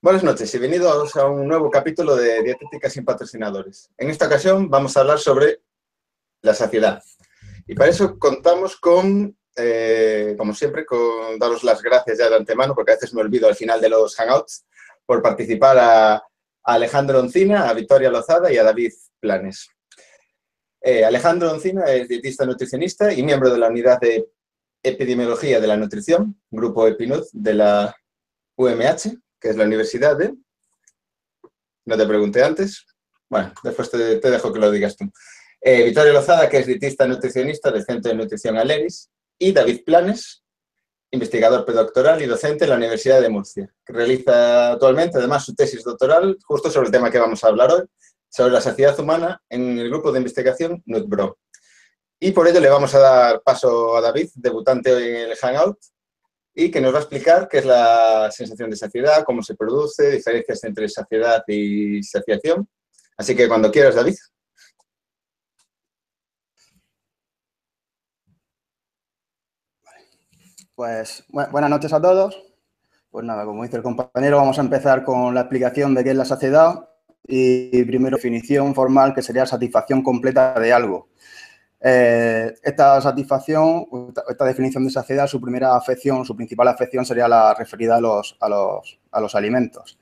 Buenas noches y bienvenidos a un nuevo capítulo de Dietética sin patrocinadores. En esta ocasión vamos a hablar sobre la saciedad. Y para eso contamos con, como siempre, con daros las gracias ya de antemano, porque a veces me olvido al final de los hangouts, por participar a Alejandro Oncina, a Victoria Lozada y a David Planes. Alejandro Oncina es dietista nutricionista y miembro de la unidad de epidemiología de la nutrición, grupo EpiNut de la UMH, que es la universidad de... No te pregunté antes. Bueno, después te dejo que lo digas tú. Victoria Lozada, que es dietista nutricionista del Centro de Nutrición Aleris, y David Planes, investigador predoctoral y docente en la Universidad de Murcia, que realiza actualmente, además, su tesis doctoral justo sobre el tema que vamos a hablar hoy, sobre la saciedad humana en el grupo de investigación NUTBRO. Y por ello le vamos a dar paso a David, debutante hoy en el Hangout, y que nos va a explicar qué es la sensación de saciedad, cómo se produce, diferencias entre saciedad y saciación. Así que cuando quieras, David. Pues buenas noches a todos. Pues nada, como dice el compañero, vamos a empezar con la explicación de qué es la saciedad y primero definición formal, que sería satisfacción completa de algo. Esta definición de saciedad, su primera afección, su principal afección sería la referida a los alimentos.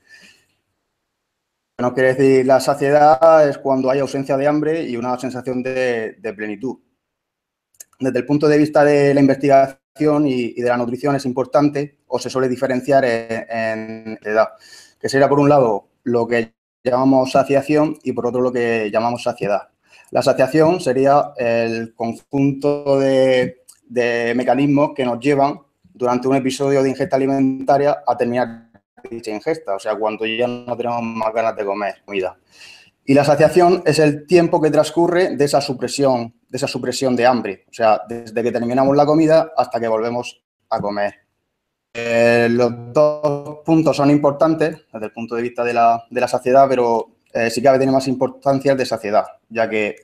No quiere decir la saciedad es cuando hay ausencia de hambre y una sensación de plenitud. Desde el punto de vista de la investigación y de la nutrición es importante o se suele diferenciar en edad, que sería por un lado lo que llamamos saciación y por otro lo que llamamos saciedad. La saciación sería el conjunto de mecanismos que nos llevan durante un episodio de ingesta alimentaria a terminar dicha ingesta, o sea, cuando ya no tenemos más ganas de comer comida. Y la saciación es el tiempo que transcurre de esa supresión de hambre, o sea, desde que terminamos la comida hasta que volvemos a comer. Los dos puntos son importantes desde el punto de vista de la saciedad, pero sí cabe tener más importancia el de saciedad, ya que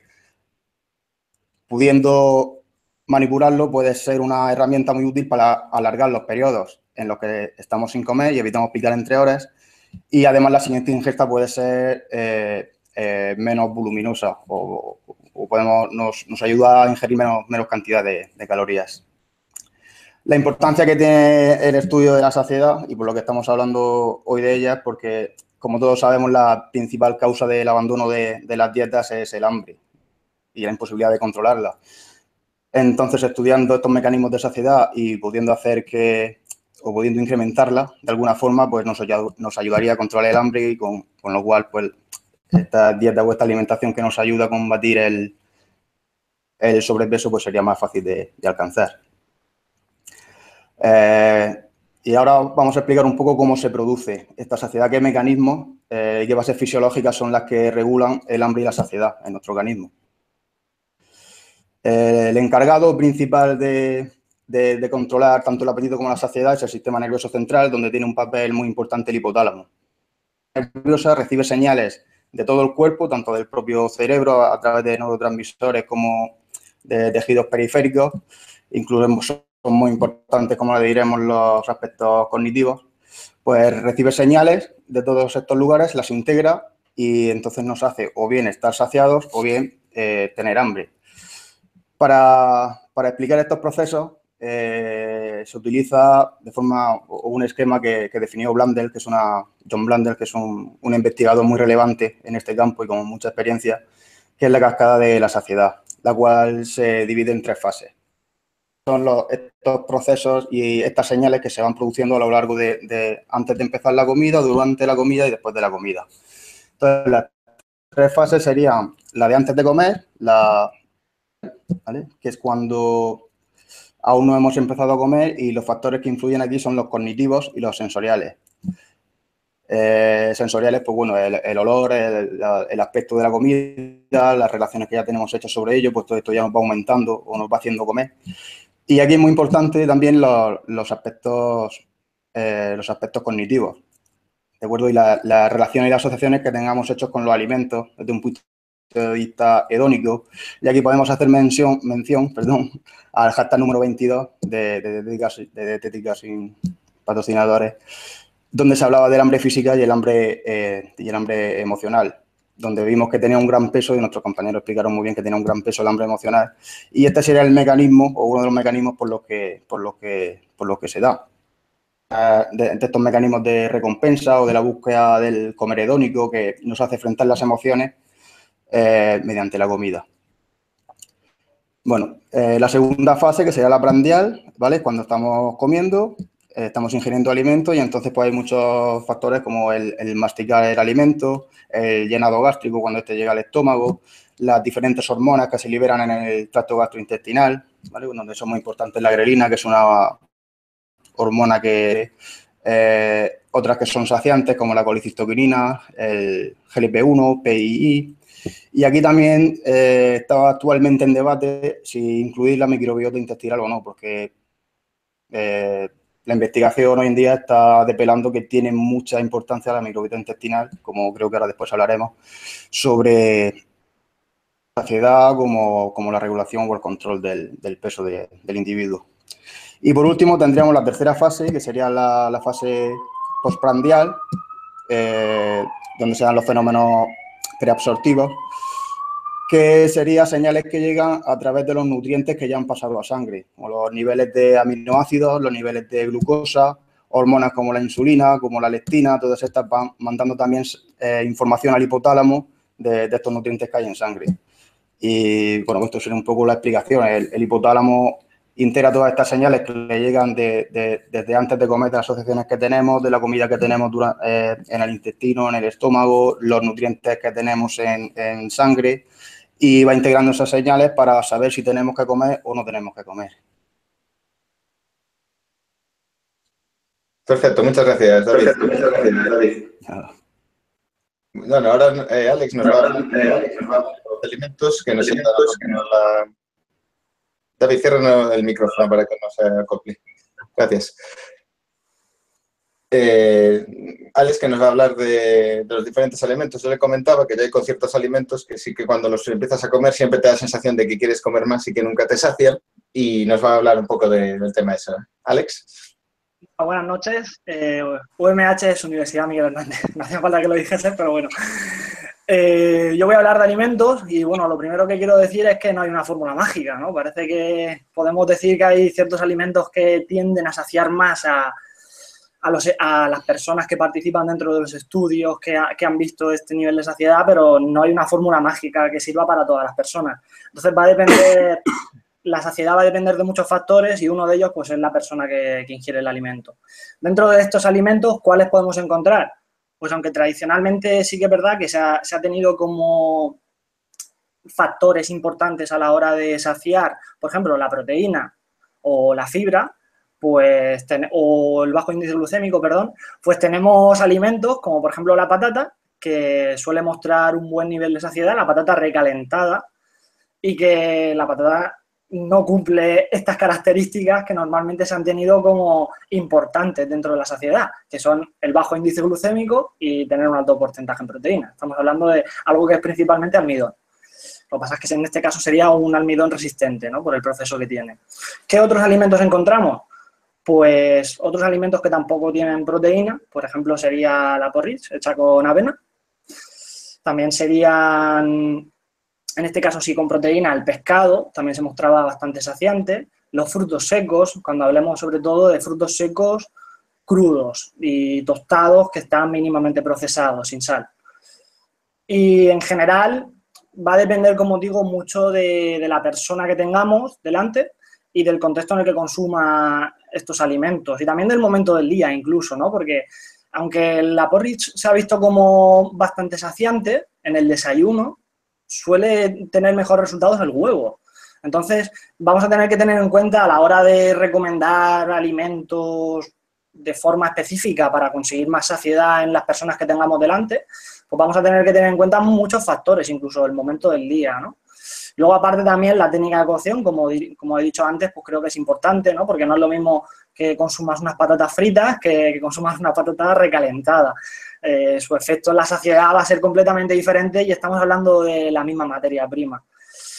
pudiendo manipularlo puede ser una herramienta muy útil para alargar los periodos en los que estamos sin comer y evitamos picar entre horas. Y además la siguiente ingesta puede ser menos voluminosa o nos ayuda a ingerir menos cantidad de calorías. La importancia que tiene el estudio de la saciedad, y por lo que estamos hablando hoy de ella, es porque, como todos sabemos, la principal causa del abandono de las dietas es el hambre y la imposibilidad de controlarla. Entonces, estudiando estos mecanismos de saciedad y pudiendo incrementarla de alguna forma, pues nos ayudaría a controlar el hambre y con lo cual, pues, esta dieta o esta alimentación que nos ayuda a combatir el sobrepeso, pues sería más fácil de alcanzar. Y ahora vamos a explicar un poco cómo se produce esta saciedad, qué mecanismos y qué bases fisiológicas son las que regulan el hambre y la saciedad en nuestro organismo. El encargado principal de controlar tanto el apetito como la saciedad es el sistema nervioso central, donde tiene un papel muy importante el hipotálamo. La nerviosa recibe señales de todo el cuerpo, tanto del propio cerebro a través de neurotransmisores como de tejidos periféricos, incluso son muy importantes, como le diremos, los aspectos cognitivos. Pues recibe señales de todos estos lugares, las integra y entonces nos hace o bien estar saciados o bien tener hambre. Para explicar estos procesos se utiliza de forma un esquema que definió Blundell, John Blundell, que es un investigador muy relevante en este campo y con mucha experiencia, que es la cascada de la saciedad, la cual se divide en 3 fases. Son estos procesos y estas señales que se van produciendo a lo largo antes de empezar la comida, durante la comida y después de la comida. Entonces, las 3 fases serían la de antes de comer, ¿vale?, que es cuando aún no hemos empezado a comer, y los factores que influyen aquí son los cognitivos y los sensoriales. Sensoriales, pues bueno, el olor, el aspecto de la comida, las relaciones que ya tenemos hechas sobre ello, pues todo esto ya nos va aumentando o nos va haciendo comer. Y aquí es muy importante también los aspectos cognitivos, ¿de acuerdo? Y las relaciones y las asociaciones que tengamos hechos con los alimentos desde un punto de vista hedónico. Y aquí podemos hacer mención al hashtag número 22 de Dietética sin patrocinadores, donde se hablaba del hambre física y el hambre emocional, donde vimos que tenía un gran peso, y nuestros compañeros explicaron muy bien que tenía un gran peso el hambre emocional, y este sería el mecanismo, o uno de los mecanismos por los que se da. De estos mecanismos de recompensa o de la búsqueda del comer hedónico que nos hace enfrentar las emociones mediante la comida. Bueno, la segunda fase, que sería la prandial, ¿vale? Cuando estamos comiendo, estamos ingiriendo alimentos, y entonces pues hay muchos factores como el masticar el alimento, el llenado gástrico cuando este llega al estómago, las diferentes hormonas que se liberan en el tracto gastrointestinal, ¿vale? Donde son muy importantes la grelina, que es una hormona que otras que son saciantes, como la colicistoquinina, el GLP-1, PII. Y aquí también está actualmente en debate si incluir la microbiota intestinal o no, porque la investigación hoy en día está develando que tiene mucha importancia la microbiota intestinal, como creo que ahora después hablaremos, sobre la saciedad como la regulación o el control del peso del individuo. Y por último tendríamos la tercera fase, que sería la fase postprandial, donde se dan los fenómenos preabsortivos, que serían señales que llegan a través de los nutrientes que ya han pasado a sangre, como los niveles de aminoácidos, los niveles de glucosa, hormonas como la insulina, como la leptina, todas estas van mandando también información al hipotálamo de estos nutrientes que hay en sangre. Y bueno, esto sería un poco la explicación. El hipotálamo integra todas estas señales que le llegan desde antes de comer, de las asociaciones que tenemos, de la comida que tenemos en el intestino, en el estómago, los nutrientes que tenemos en sangre, y va integrando esas señales para saber si tenemos que comer o no tenemos que comer. Perfecto, muchas gracias, David. Nada. Bueno, ahora Alex nos va a hablar de los alimentos que nos la... David, cierra el micrófono para que no se acople. Gracias. Alex, que nos va a hablar de los diferentes alimentos. Yo le comentaba que ya hay con ciertos alimentos que sí que cuando los empiezas a comer siempre te da la sensación de que quieres comer más y que nunca te sacian, y nos va a hablar un poco del tema ese. Alex. Buenas noches. UMH es Universidad Miguel Hernández. No hacía falta que lo dijese, pero bueno. Yo voy a hablar de alimentos y, bueno, lo primero que quiero decir es que no hay una fórmula mágica, ¿no? Parece que podemos decir que hay ciertos alimentos que tienden a saciar más a las personas que participan dentro de los estudios que han visto este nivel de saciedad, pero no hay una fórmula mágica que sirva para todas las personas. Entonces va a depender, la saciedad va a depender de muchos factores, y uno de ellos pues es la persona que ingiere el alimento. Dentro de estos alimentos, ¿cuáles podemos encontrar? Pues aunque tradicionalmente sí que es verdad que se ha tenido como factores importantes a la hora de saciar, por ejemplo, la proteína o la fibra, pues o el bajo índice glucémico, perdón, pues tenemos alimentos como por ejemplo la patata, que suele mostrar un buen nivel de saciedad, la patata recalentada, y que la patata no cumple estas características que normalmente se han tenido como importantes dentro de la saciedad, que son el bajo índice glucémico y tener un alto porcentaje en proteína. Estamos hablando de algo que es principalmente almidón. Lo que pasa es que en este caso sería un almidón resistente, ¿no? Por el proceso que tiene. ¿Qué otros alimentos encontramos? Pues otros alimentos que tampoco tienen proteína, por ejemplo, sería la porridge hecha con avena. También serían, en este caso sí con proteína, el pescado, también se mostraba bastante saciante. Los frutos secos, cuando hablemos sobre todo de frutos secos crudos y tostados que están mínimamente procesados, sin sal. Y en general va a depender, como digo, mucho de la persona que tengamos delante y del contexto en el que consuma estos alimentos, y también del momento del día incluso, ¿no? Porque aunque la porridge se ha visto como bastante saciante, en el desayuno suele tener mejores resultados el huevo. Entonces, vamos a tener que tener en cuenta a la hora de recomendar alimentos de forma específica para conseguir más saciedad en las personas que tengamos delante, pues vamos a tener que tener en cuenta muchos factores, incluso el momento del día, ¿no? Luego, aparte, también la técnica de cocción, como he dicho antes, pues creo que es importante, ¿no? Porque no es lo mismo que consumas unas patatas fritas que consumas una patata recalentada. Su efecto en la saciedad va a ser completamente diferente y estamos hablando de la misma materia prima.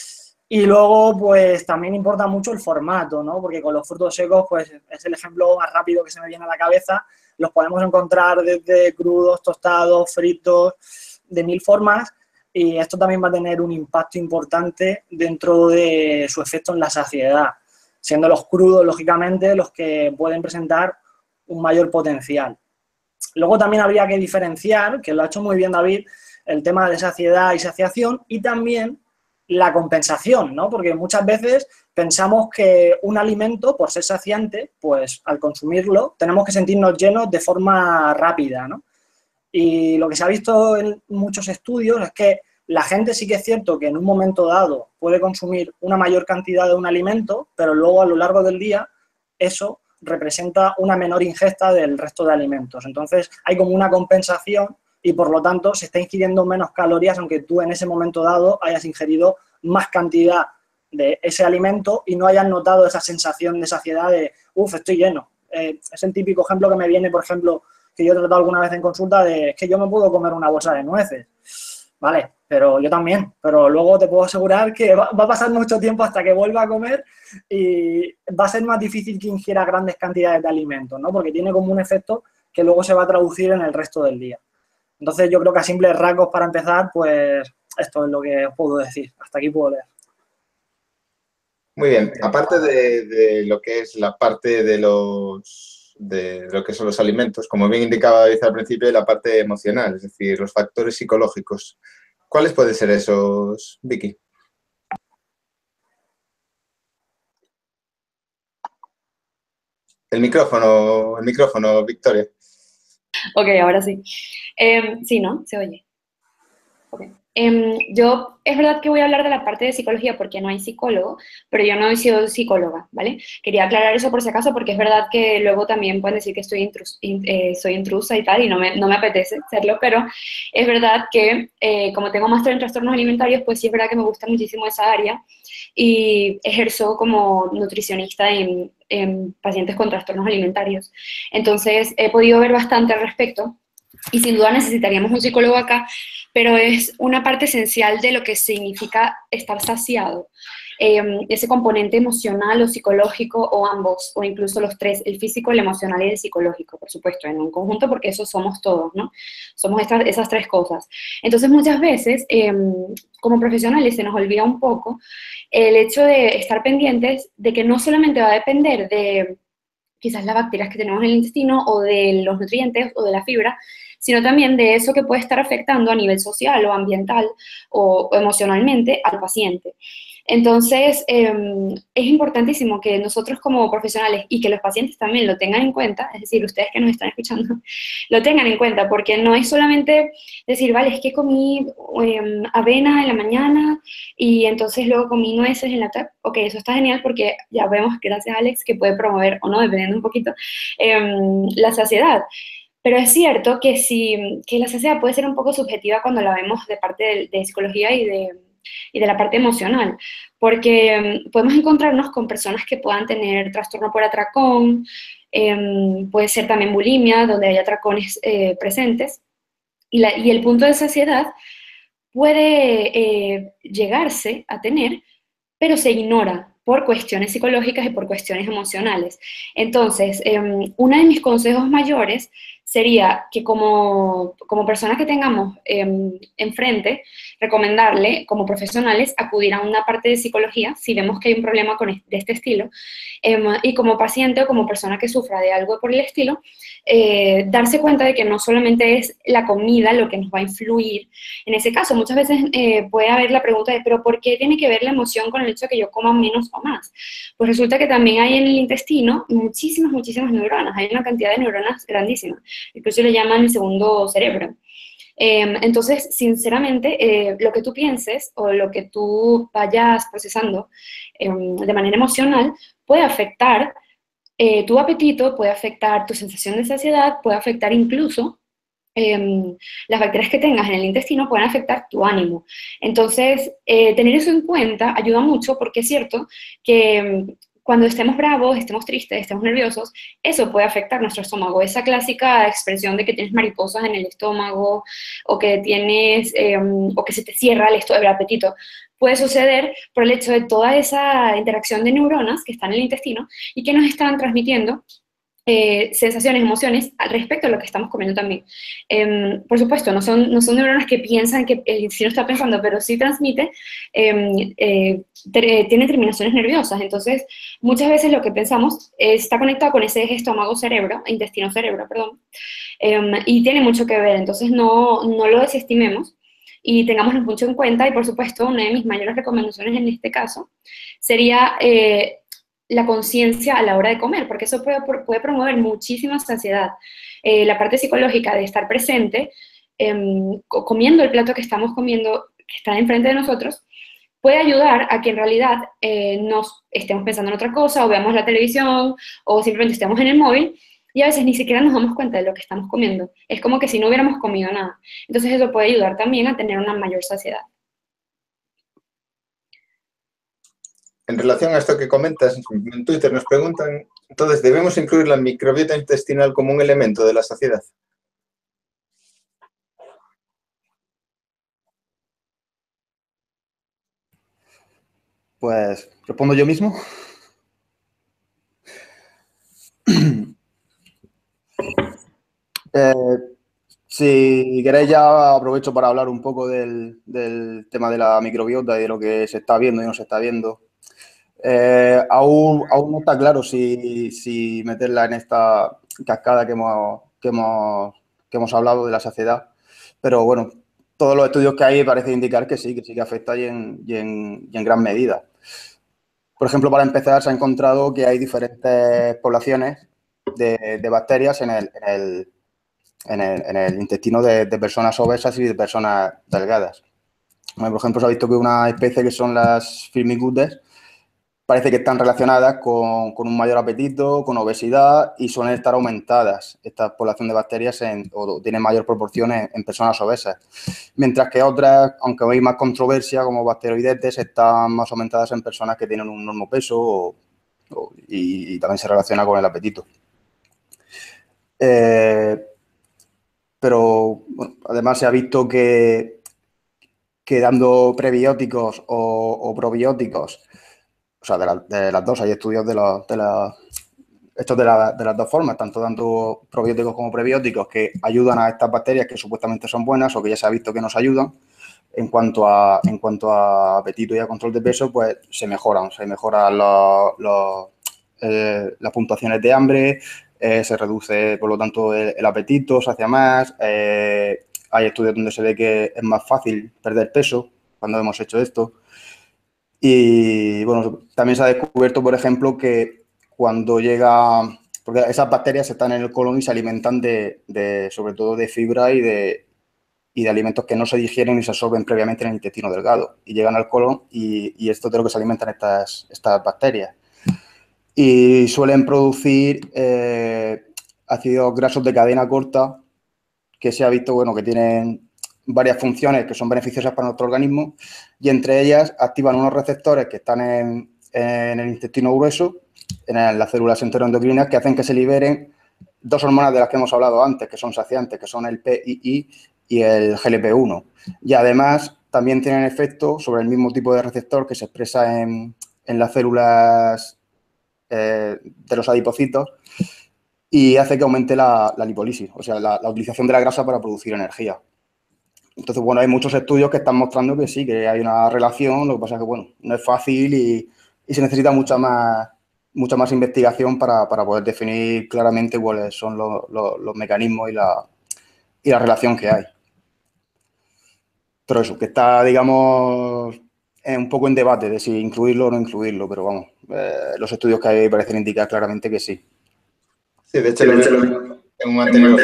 Y luego, pues también importa mucho el formato, ¿no? Porque con los frutos secos, pues es el ejemplo más rápido que se me viene a la cabeza. Los podemos encontrar desde crudos, tostados, fritos, de 1000 formas. Y esto también va a tener un impacto importante dentro de su efecto en la saciedad, siendo los crudos, lógicamente, los que pueden presentar un mayor potencial. Luego también habría que diferenciar, que lo ha hecho muy bien David, el tema de saciedad y saciación, y también la compensación, ¿no? Porque muchas veces pensamos que un alimento, por ser saciante, pues al consumirlo tenemos que sentirnos llenos de forma rápida, ¿no? Y lo que se ha visto en muchos estudios es que la gente sí que es cierto que en un momento dado puede consumir una mayor cantidad de un alimento, pero luego a lo largo del día eso representa una menor ingesta del resto de alimentos. Entonces hay como una compensación y por lo tanto se está ingiriendo menos calorías aunque tú en ese momento dado hayas ingerido más cantidad de ese alimento y no hayas notado esa sensación de saciedad de, uff, estoy lleno. Es el típico ejemplo que me viene, por ejemplo, que yo he tratado alguna vez en consulta de, es que yo me puedo comer una bolsa de nueces. Vale, pero yo también, pero luego te puedo asegurar que va a pasar mucho tiempo hasta que vuelva a comer y va a ser más difícil que ingiera grandes cantidades de alimentos, ¿no? Porque tiene como un efecto que luego se va a traducir en el resto del día. Entonces yo creo que a simples rasgos para empezar, pues esto es lo que os puedo decir. Hasta aquí puedo leer. Muy bien, aparte de lo que es la parte de lo que son los alimentos, como bien indicaba David al principio, la parte emocional, es decir, los factores psicológicos. ¿Cuáles pueden ser esos, Vicky? El micrófono, Victoria. Ok, ahora sí. Sí, ¿no? Se oye. Ok. Yo, es verdad que voy a hablar de la parte de psicología porque no hay psicólogo, pero yo no he sido psicóloga, ¿vale? Quería aclarar eso por si acaso porque es verdad que luego también pueden decir que soy intrusa y tal y no me apetece serlo, pero es verdad que como tengo máster en trastornos alimentarios, pues sí es verdad que me gusta muchísimo esa área y ejerzo como nutricionista en pacientes con trastornos alimentarios. Entonces he podido ver bastante al respecto y sin duda necesitaríamos un psicólogo acá, pero es una parte esencial de lo que significa estar saciado. Ese componente emocional o psicológico, o ambos, o incluso los tres, el físico, el emocional y el psicológico, por supuesto, en un conjunto, porque eso somos todos, ¿no? Somos esas tres cosas. Entonces, muchas veces, como profesionales, se nos olvida un poco el hecho de estar pendientes de que no solamente va a depender de quizás las bacterias que tenemos en el intestino, o de los nutrientes, o de la fibra, sino también de eso que puede estar afectando a nivel social o ambiental o emocionalmente al paciente. Entonces, es importantísimo que nosotros como profesionales y que los pacientes también lo tengan en cuenta, es decir, ustedes que nos están escuchando, lo tengan en cuenta, porque no es solamente decir, vale, es que comí avena en la mañana y entonces luego comí nueces en la tarde. Ok, eso está genial porque ya vemos, gracias Alex, que puede promover o no, dependiendo un poquito, la saciedad. Pero es cierto que, que la saciedad puede ser un poco subjetiva cuando la vemos de parte de psicología y de la parte emocional, porque podemos encontrarnos con personas que puedan tener trastorno por atracón, puede ser también bulimia, donde hay atracones presentes, y el punto de saciedad puede llegarse a tener, pero se ignora por cuestiones psicológicas y por cuestiones emocionales. Entonces, uno de mis consejos mayores sería que como personas que tengamos enfrente, recomendarle como profesionales acudir a una parte de psicología si vemos que hay un problema de este estilo, y como paciente o como persona que sufra de algo por el estilo, darse cuenta de que no solamente es la comida lo que nos va a influir. En ese caso, muchas veces puede haber la pregunta de, ¿pero por qué tiene que ver la emoción con el hecho de que yo coma menos o más? Pues resulta que también hay en el intestino muchísimas neuronas, hay una cantidad de neuronas grandísima, incluso le llaman el segundo cerebro. Entonces, sinceramente, lo que tú pienses o lo que tú vayas procesando de manera emocional puede afectar tu apetito, puede afectar tu sensación de saciedad, puede afectar incluso las bacterias que tengas en el intestino, pueden afectar tu ánimo. Entonces, tener eso en cuenta ayuda mucho porque es cierto que cuando estemos bravos, estemos tristes, estemos nerviosos, eso puede afectar nuestro estómago. Esa clásica expresión de que tienes mariposas en el estómago o que tienes, o que se te cierra el apetito, puede suceder por el hecho de toda esa interacción de neuronas que están en el intestino y que nos están transmitiendo sensaciones, emociones al respecto a lo que estamos comiendo también. Por supuesto, no son neuronas que piensan que el intestino está pensando, pero sí transmite, tiene terminaciones nerviosas. Entonces, muchas veces lo que pensamos está conectado con ese eje estómago-cerebro, intestino-cerebro, perdón, y tiene mucho que ver. Entonces, no lo desestimemos y tengámoslo mucho en cuenta. Y, por supuesto, una de mis mayores recomendaciones en este caso sería la conciencia a la hora de comer, porque eso puede promover muchísima saciedad. La parte psicológica de estar presente, comiendo el plato que estamos comiendo, que está enfrente de nosotros, puede ayudar a que en realidad nos estemos pensando en otra cosa, o veamos la televisión, o simplemente estemos en el móvil, y a veces ni siquiera nos damos cuenta de lo que estamos comiendo. Es como que si no hubiéramos comido nada. Entonces eso puede ayudar también a tener una mayor saciedad. En relación a esto que comentas, en Twitter nos preguntan, entonces, ¿debemos incluir la microbiota intestinal como un elemento de la saciedad? Pues, ¿respondo yo mismo? Si queréis ya aprovecho para hablar un poco del tema de la microbiota y de lo que se está viendo y no se está viendo. Aún no está claro si meterla en esta cascada que hemos hablado de la saciedad, pero bueno, todos los estudios que hay parecen indicar que sí que afecta y en gran medida. Por ejemplo, para empezar, se ha encontrado que hay diferentes poblaciones de bacterias en el intestino de personas obesas y de personas delgadas. Por ejemplo, se ha visto que una especie que son las Firmicutes parece que están relacionadas con un mayor apetito, con obesidad y suelen estar aumentadas esta población de bacterias o tienen mayor proporción en personas obesas. Mientras que otras, aunque hay más controversia, como Bacteroidetes, están más aumentadas en personas que tienen un normo peso y también se relaciona con el apetito. Pero bueno, además se ha visto que dando prebióticos o probióticos, o sea, de las dos, hay estudios de las dos formas, tanto dando probióticos como prebióticos que ayudan a estas bacterias que supuestamente son buenas o que ya se ha visto que nos ayudan. En cuanto a apetito y a control de peso, pues se mejoran las puntuaciones de hambre, se reduce, por lo tanto, el apetito, se hace más. Hay estudios donde se ve que es más fácil perder peso cuando hemos hecho esto. Y, bueno, también se ha descubierto, por ejemplo, que cuando llega... Porque esas bacterias están en el colon y se alimentan sobre todo de fibra y de alimentos que no se digieren ni se absorben previamente en el intestino delgado. Y llegan al colon y esto es de lo que se alimentan estas bacterias. Y suelen producir ácidos grasos de cadena corta que se ha visto, bueno, que tienen varias funciones que son beneficiosas para nuestro organismo y entre ellas activan unos receptores que están en el intestino grueso, en las células enteroendocrinas, que hacen que se liberen dos hormonas de las que hemos hablado antes, que son saciantes, que son el PII y el GLP-1. Y además también tienen efecto sobre el mismo tipo de receptor que se expresa en las células de los adipocitos y hace que aumente la lipólisis, o sea, la utilización de la grasa para producir energía. Entonces, bueno, hay muchos estudios que están mostrando que sí, que hay una relación, lo que pasa es que, bueno, no es fácil y se necesita mucha más investigación para poder definir claramente cuáles son los mecanismos y la relación que hay. Pero eso, que está, digamos, un poco en debate de si incluirlo o no incluirlo, pero vamos, los estudios que hay parecen indicar claramente que sí. Sí, de hecho, en un anterior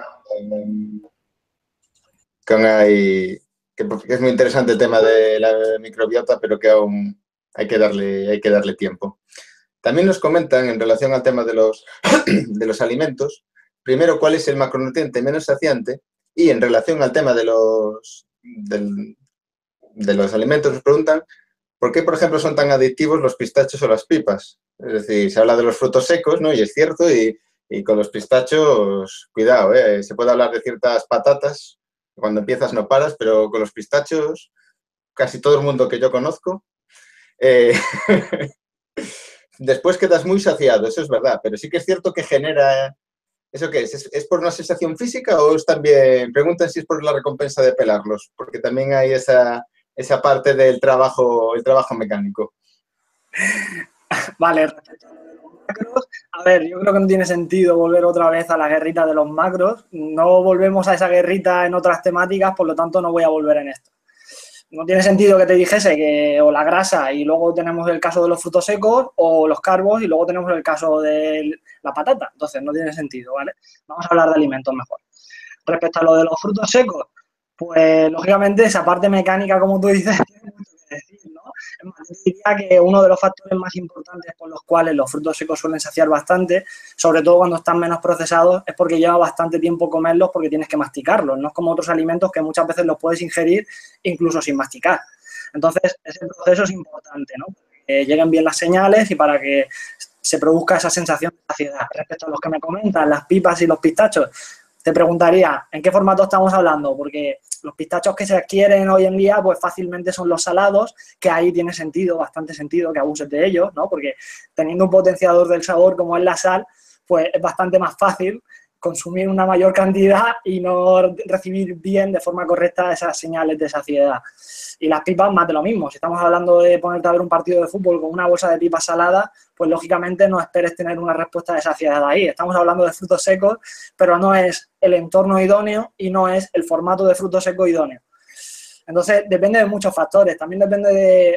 que es muy interesante el tema de la microbiota, pero que aún hay que darle tiempo. También nos comentan en relación al tema de los alimentos, primero, cuál es el macronutriente menos saciante y en relación al tema de los alimentos nos preguntan por qué, por ejemplo, son tan adictivos los pistachos o las pipas. Es decir, se habla de los frutos secos, ¿no? Y es cierto, y con los pistachos, cuidado, se puede hablar de ciertas patatas, cuando empiezas no paras, pero con los pistachos, casi todo el mundo que yo conozco, eh, después quedas muy saciado, eso es verdad, pero sí que es cierto que genera... ¿Eso qué es? ¿Es por una sensación física o es también, preguntan si es por la recompensa de pelarlos? Porque también hay esa parte del trabajo, el trabajo mecánico. Vale, respecto a lo de los macros, a ver, yo creo que no tiene sentido volver otra vez a la guerrita de los macros. No volvemos a esa guerrita en otras temáticas, por lo tanto no voy a volver en esto. No tiene sentido que te dijese que o la grasa y luego tenemos el caso de los frutos secos o los carbos y luego tenemos el caso de la patata. Entonces no tiene sentido, ¿vale? Vamos a hablar de alimentos mejor. Respecto a lo de los frutos secos, pues lógicamente esa parte mecánica, como tú dices, tiene mucho que decir, ¿no? Es más, yo diría que uno de los factores más importantes por los cuales los frutos secos suelen saciar bastante, sobre todo cuando están menos procesados, es porque lleva bastante tiempo comerlos porque tienes que masticarlos. No es como otros alimentos que muchas veces los puedes ingerir incluso sin masticar. Entonces, ese proceso es importante, ¿no? Que lleguen bien las señales y para que se produzca esa sensación de saciedad. Respecto a los que me comentan, las pipas y los pistachos, te preguntaría, ¿en qué formato estamos hablando? Porque los pistachos que se adquieren hoy en día, pues fácilmente son los salados, que ahí tiene sentido, bastante sentido que abuses de ellos, ¿no? Porque teniendo un potenciador del sabor como es la sal, pues es bastante más fácil consumir una mayor cantidad y no recibir bien, de forma correcta, esas señales de saciedad. Y las pipas, más de lo mismo. Si estamos hablando de ponerte a ver un partido de fútbol con una bolsa de pipas saladas, pues lógicamente no esperes tener una respuesta de saciedad ahí. Estamos hablando de frutos secos, pero no es el entorno idóneo y no es el formato de fruto seco idóneo. Entonces, depende de muchos factores. También depende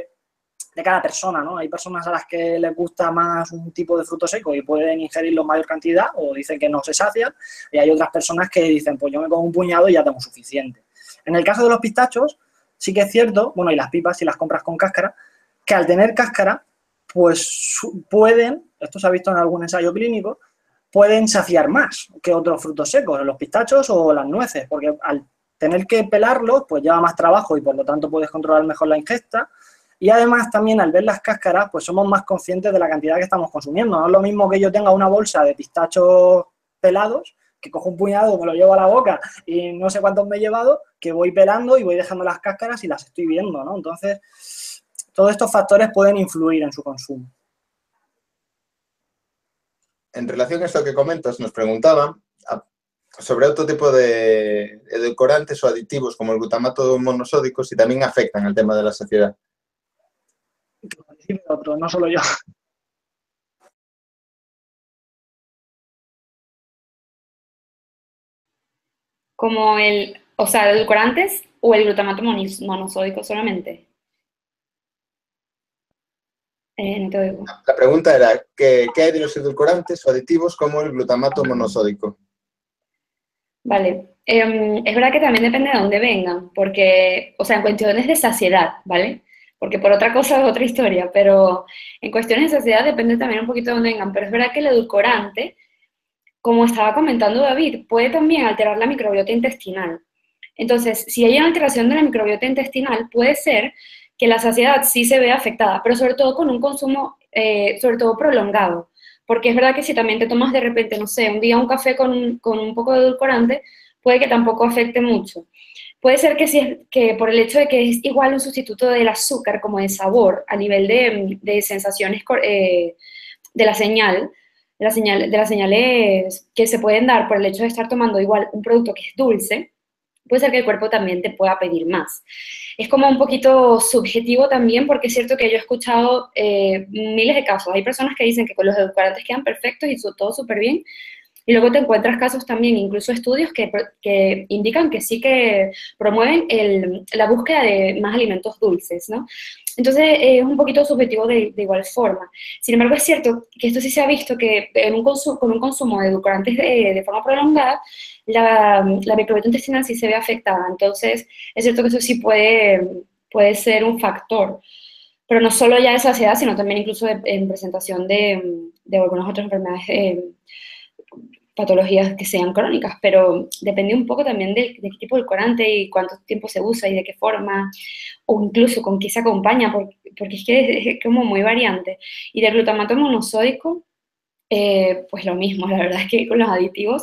de cada persona, ¿no? Hay personas a las que les gusta más un tipo de fruto seco y pueden ingerirlo en mayor cantidad o dicen que no se sacian, y hay otras personas que dicen, pues yo me como un puñado y ya tengo suficiente. En el caso de los pistachos, sí que es cierto, bueno, y las pipas si las compras con cáscara, que al tener cáscara, pues pueden, esto se ha visto en algún ensayo clínico, pueden saciar más que otros frutos secos, los pistachos o las nueces, porque al tener que pelarlos, pues lleva más trabajo y por lo tanto puedes controlar mejor la ingesta. Y además también al ver las cáscaras, pues somos más conscientes de la cantidad que estamos consumiendo. No es lo mismo que yo tenga una bolsa de pistachos pelados, que cojo un puñado, me lo llevo a la boca y no sé cuántos me he llevado, que voy pelando y voy dejando las cáscaras y las estoy viendo, ¿no? Entonces, todos estos factores pueden influir en su consumo. En relación a esto que comentas, nos preguntaban sobre otro tipo de edulcorantes o aditivos como el glutamato monosódico si también afectan al tema de la saciedad. Otro, no solo yo. Como o sea, edulcorantes o el glutamato monosódico solamente. No te oigo. La pregunta era, ¿qué hay de los edulcorantes o aditivos como el glutamato monosódico? Vale. Es verdad que también depende de dónde vengan, porque, o sea, en cuestiones de saciedad, ¿vale? Porque por otra cosa es otra historia, pero en cuestiones de saciedad depende también un poquito de dónde vengan. Pero es verdad que el edulcorante, como estaba comentando David, puede también alterar la microbiota intestinal. Entonces, si hay una alteración de la microbiota intestinal, puede ser que la saciedad sí se vea afectada, pero sobre todo con un consumo, sobre todo prolongado. Porque es verdad que si también te tomas de repente, no sé, un día un café con un poco de edulcorante, puede que tampoco afecte mucho. Puede ser que por el hecho de que es igual un sustituto del azúcar como de sabor, a nivel de sensaciones de la señal, de las señales que se pueden dar por el hecho de estar tomando igual un producto que es dulce, puede ser que el cuerpo también te pueda pedir más. Es como un poquito subjetivo también, porque es cierto que yo he escuchado miles de casos. Hay personas que dicen que con los edulcorantes quedan perfectos y todo súper bien, y luego te encuentras casos también, incluso estudios que indican que sí que promueven la búsqueda de más alimentos dulces, ¿no? Entonces, es un poquito subjetivo de igual forma. Sin embargo, es cierto que esto sí se ha visto que con un consumo de edulcorantes de forma prolongada, la microbiota intestinal sí se ve afectada. Entonces, es cierto que eso sí puede ser un factor. Pero no solo ya de saciedad, sino también incluso en presentación de algunas otras enfermedades, patologías que sean crónicas, pero depende un poco también de qué tipo de edulcorante y cuánto tiempo se usa y de qué forma, o incluso con qué se acompaña, porque es que es como muy variante. Y del glutamato monosódico, pues lo mismo, la verdad es que con los aditivos,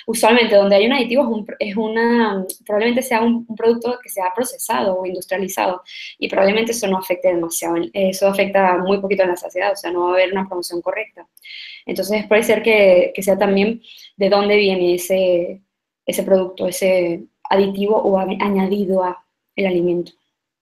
Usualmente donde hay un aditivo probablemente sea un producto que sea procesado o industrializado y probablemente eso no afecte demasiado, eso afecta muy poquito en la saciedad, o sea, no va a haber una promoción correcta. Entonces puede ser que sea también de dónde viene ese producto, ese aditivo o añadido a el alimento.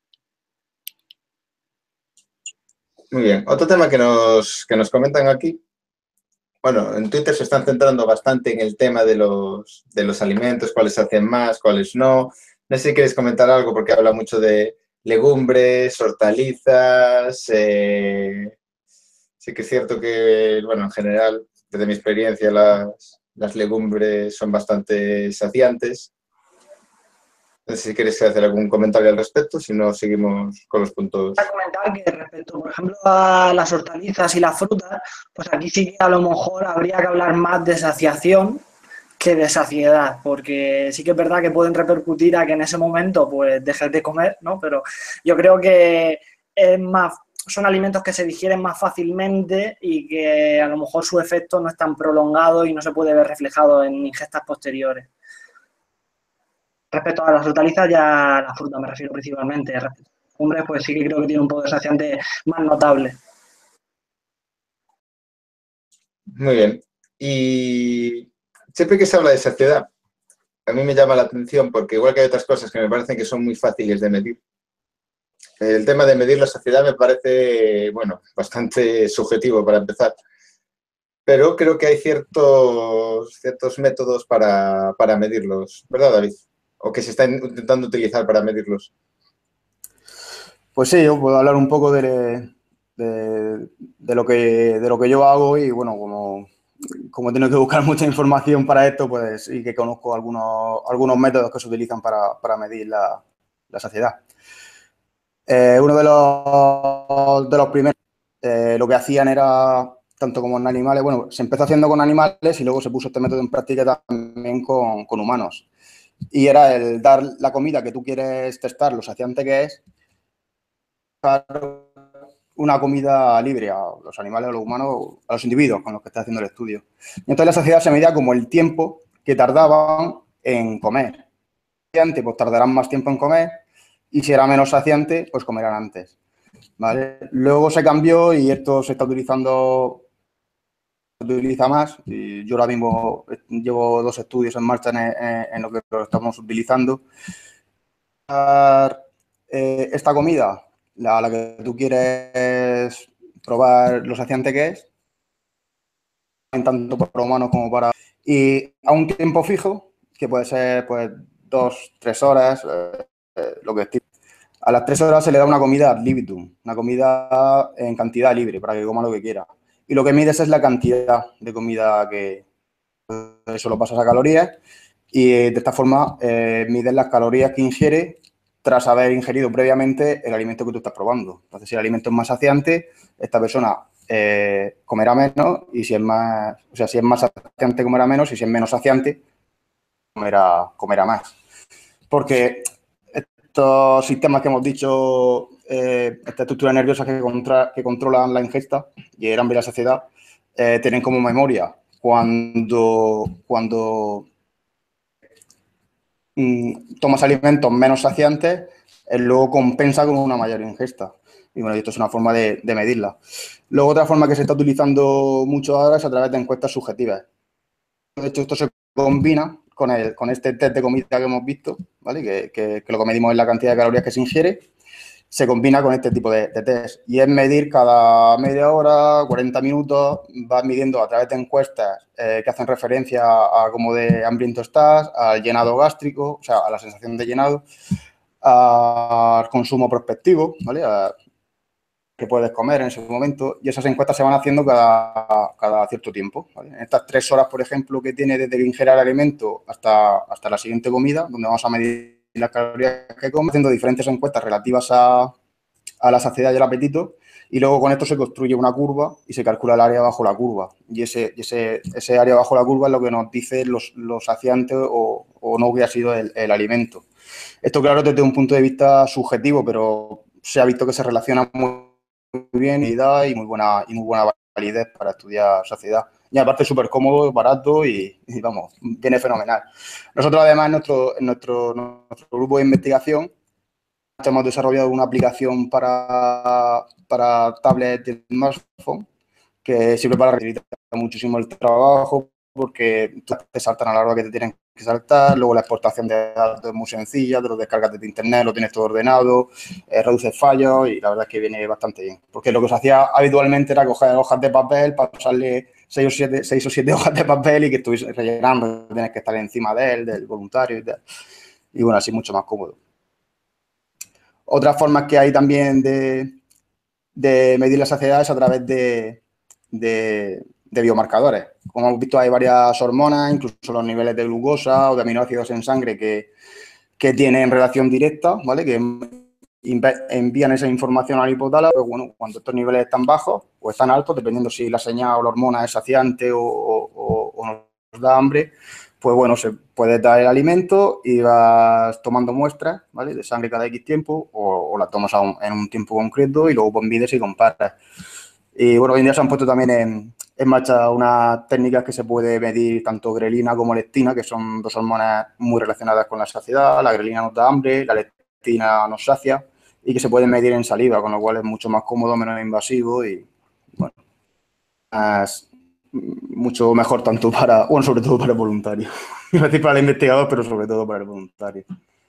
Muy bien. Otro tema que nos comentan aquí. Bueno, en Twitter se están centrando bastante en el tema de los alimentos, cuáles se hacen más, cuáles no. No sé si quieres comentar algo porque habla mucho de legumbres, hortalizas. Sí que es cierto que, bueno, en general, desde mi experiencia, las legumbres son bastante saciantes. No sé si quieres hacer algún comentario al respecto, si no, seguimos con los puntos. Voy a comentar que respecto, por ejemplo, a las hortalizas y las frutas, pues aquí sí que a lo mejor habría que hablar más de saciación que de saciedad, porque sí que es verdad que pueden repercutir a que en ese momento pues dejes de comer, ¿no? Pero yo creo que son alimentos que se digieren más fácilmente y que a lo mejor su efecto no es tan prolongado y no se puede ver reflejado en ingestas posteriores. Respecto a las hortalizas, ya a la fruta me refiero principalmente. Respecto a las legumbres, pues sí que creo que tiene un poder saciante más notable. Muy bien. Y siempre que se habla de saciedad, a mí me llama la atención porque igual que hay otras cosas que me parecen que son muy fáciles de medir, el tema de medir la saciedad me parece, bueno, bastante subjetivo para empezar. Pero creo que hay ciertos métodos para medirlos, ¿verdad, David? O que se están intentando utilizar para medirlos. Pues sí, yo puedo hablar un poco de lo que yo hago y, bueno, como he tenido que buscar mucha información para esto, pues sí que conozco algunos métodos que se utilizan para medir la saciedad. Uno de los primeros, lo que hacían era, tanto como en animales, bueno, se empezó haciendo con animales y luego se puso este método en práctica también con humanos. Y era el dar la comida que tú quieres testar, lo saciante que es, una comida libre a los animales, a los humanos, a los individuos con los que está haciendo el estudio. Y entonces la saciedad se medía como el tiempo que tardaban en comer. Pues tardarán más tiempo en comer y si era menos saciante, pues comerán antes. ¿Vale? Luego se cambió y esto se está utilizando, se utiliza más. Y yo ahora mismo llevo 2 estudios en marcha en lo que lo estamos utilizando. Esta comida, la que tú quieres probar lo saciante que es, tanto para humanos como para... Y a un tiempo fijo, que puede ser pues 2-3 horas, lo que esté. A las 3 horas se le da una comida ad libitum, una comida en cantidad libre para que coma lo que quiera. Y lo que mides es la cantidad de comida que... Eso lo pasas a calorías y de esta forma mides las calorías que ingiere tras haber ingerido previamente el alimento que tú estás probando. Entonces, si el alimento es más saciante, esta persona comerá menos y si es más saciante comerá menos y si es menos saciante comerá más. Porque estos sistemas que hemos dicho, estas estructuras nerviosas que controlan la ingesta y el hambre y la saciedad, tienen como memoria cuando tomas alimentos menos saciantes, luego compensa con una mayor ingesta. Y bueno, esto es una forma de medirla. Luego, otra forma que se está utilizando mucho ahora es a través de encuestas subjetivas. De hecho, esto se combina con este test de comida que hemos visto, ¿vale? Que lo que medimos es la cantidad de calorías que se ingiere, se combina con este tipo de test. Y es medir cada media hora, 40 minutos, vas midiendo a través de encuestas que hacen referencia a cómo de hambriento estás, al llenado gástrico, o sea, a la sensación de llenado, al consumo prospectivo, ¿vale? Que puedes comer en ese momento, y esas encuestas se van haciendo cada cierto tiempo, ¿vale? En estas 3 horas, por ejemplo, que tiene desde que ingiere el alimento hasta la siguiente comida, donde vamos a medir las calorías que come, haciendo diferentes encuestas relativas a la saciedad y el apetito, y luego con esto se construye una curva y se calcula el área bajo la curva, y ese área bajo la curva es lo que nos dice lo saciante o no que ha sido el alimento. Esto, claro, desde un punto de vista subjetivo, pero se ha visto que se relaciona muy bien y muy buena validez para estudiar saciedad. Y aparte es súper cómodo, barato y, vamos, viene fenomenal. Nosotros además en nuestro grupo de investigación hemos desarrollado una aplicación para tablets de smartphone que sirve para facilitar muchísimo el trabajo porque te saltan a la hora que te tienen que saltar, luego la exportación de datos es muy sencilla, te los descargas desde internet, lo tienes todo ordenado, reduce fallos y la verdad es que viene bastante bien. Porque lo que se hacía habitualmente era coger hojas de papel, pasarle 6 o 7 hojas de papel y que estuviese rellenando, tienes que estar encima de él, del voluntario y tal. Y bueno, así mucho más cómodo. Otras formas que hay también de medir la saciedad es a través de biomarcadores. Como hemos visto, hay varias hormonas, incluso los niveles de glucosa o de aminoácidos en sangre que tienen relación directa, ¿vale? Que envían esa información al hipotálamo. Pero bueno, cuando estos niveles están bajos o están altos, dependiendo si la señal o la hormona es saciante o nos da hambre, pues bueno, se puede dar el alimento y vas tomando muestras, ¿vale? De sangre cada X tiempo o la tomas en un tiempo concreto y luego pues mides y comparas. Y bueno, hoy en día se han puesto también en marcha unas técnicas que se puede medir tanto grelina como leptina, que son dos hormonas muy relacionadas con la saciedad. La grelina nos da hambre, la leptina nos sacia y que se pueden medir en saliva, con lo cual es mucho más cómodo, menos invasivo y bueno, mucho mejor tanto para, bueno, sobre todo para el voluntario. Iba a decir para el investigador, pero sobre todo para el voluntario.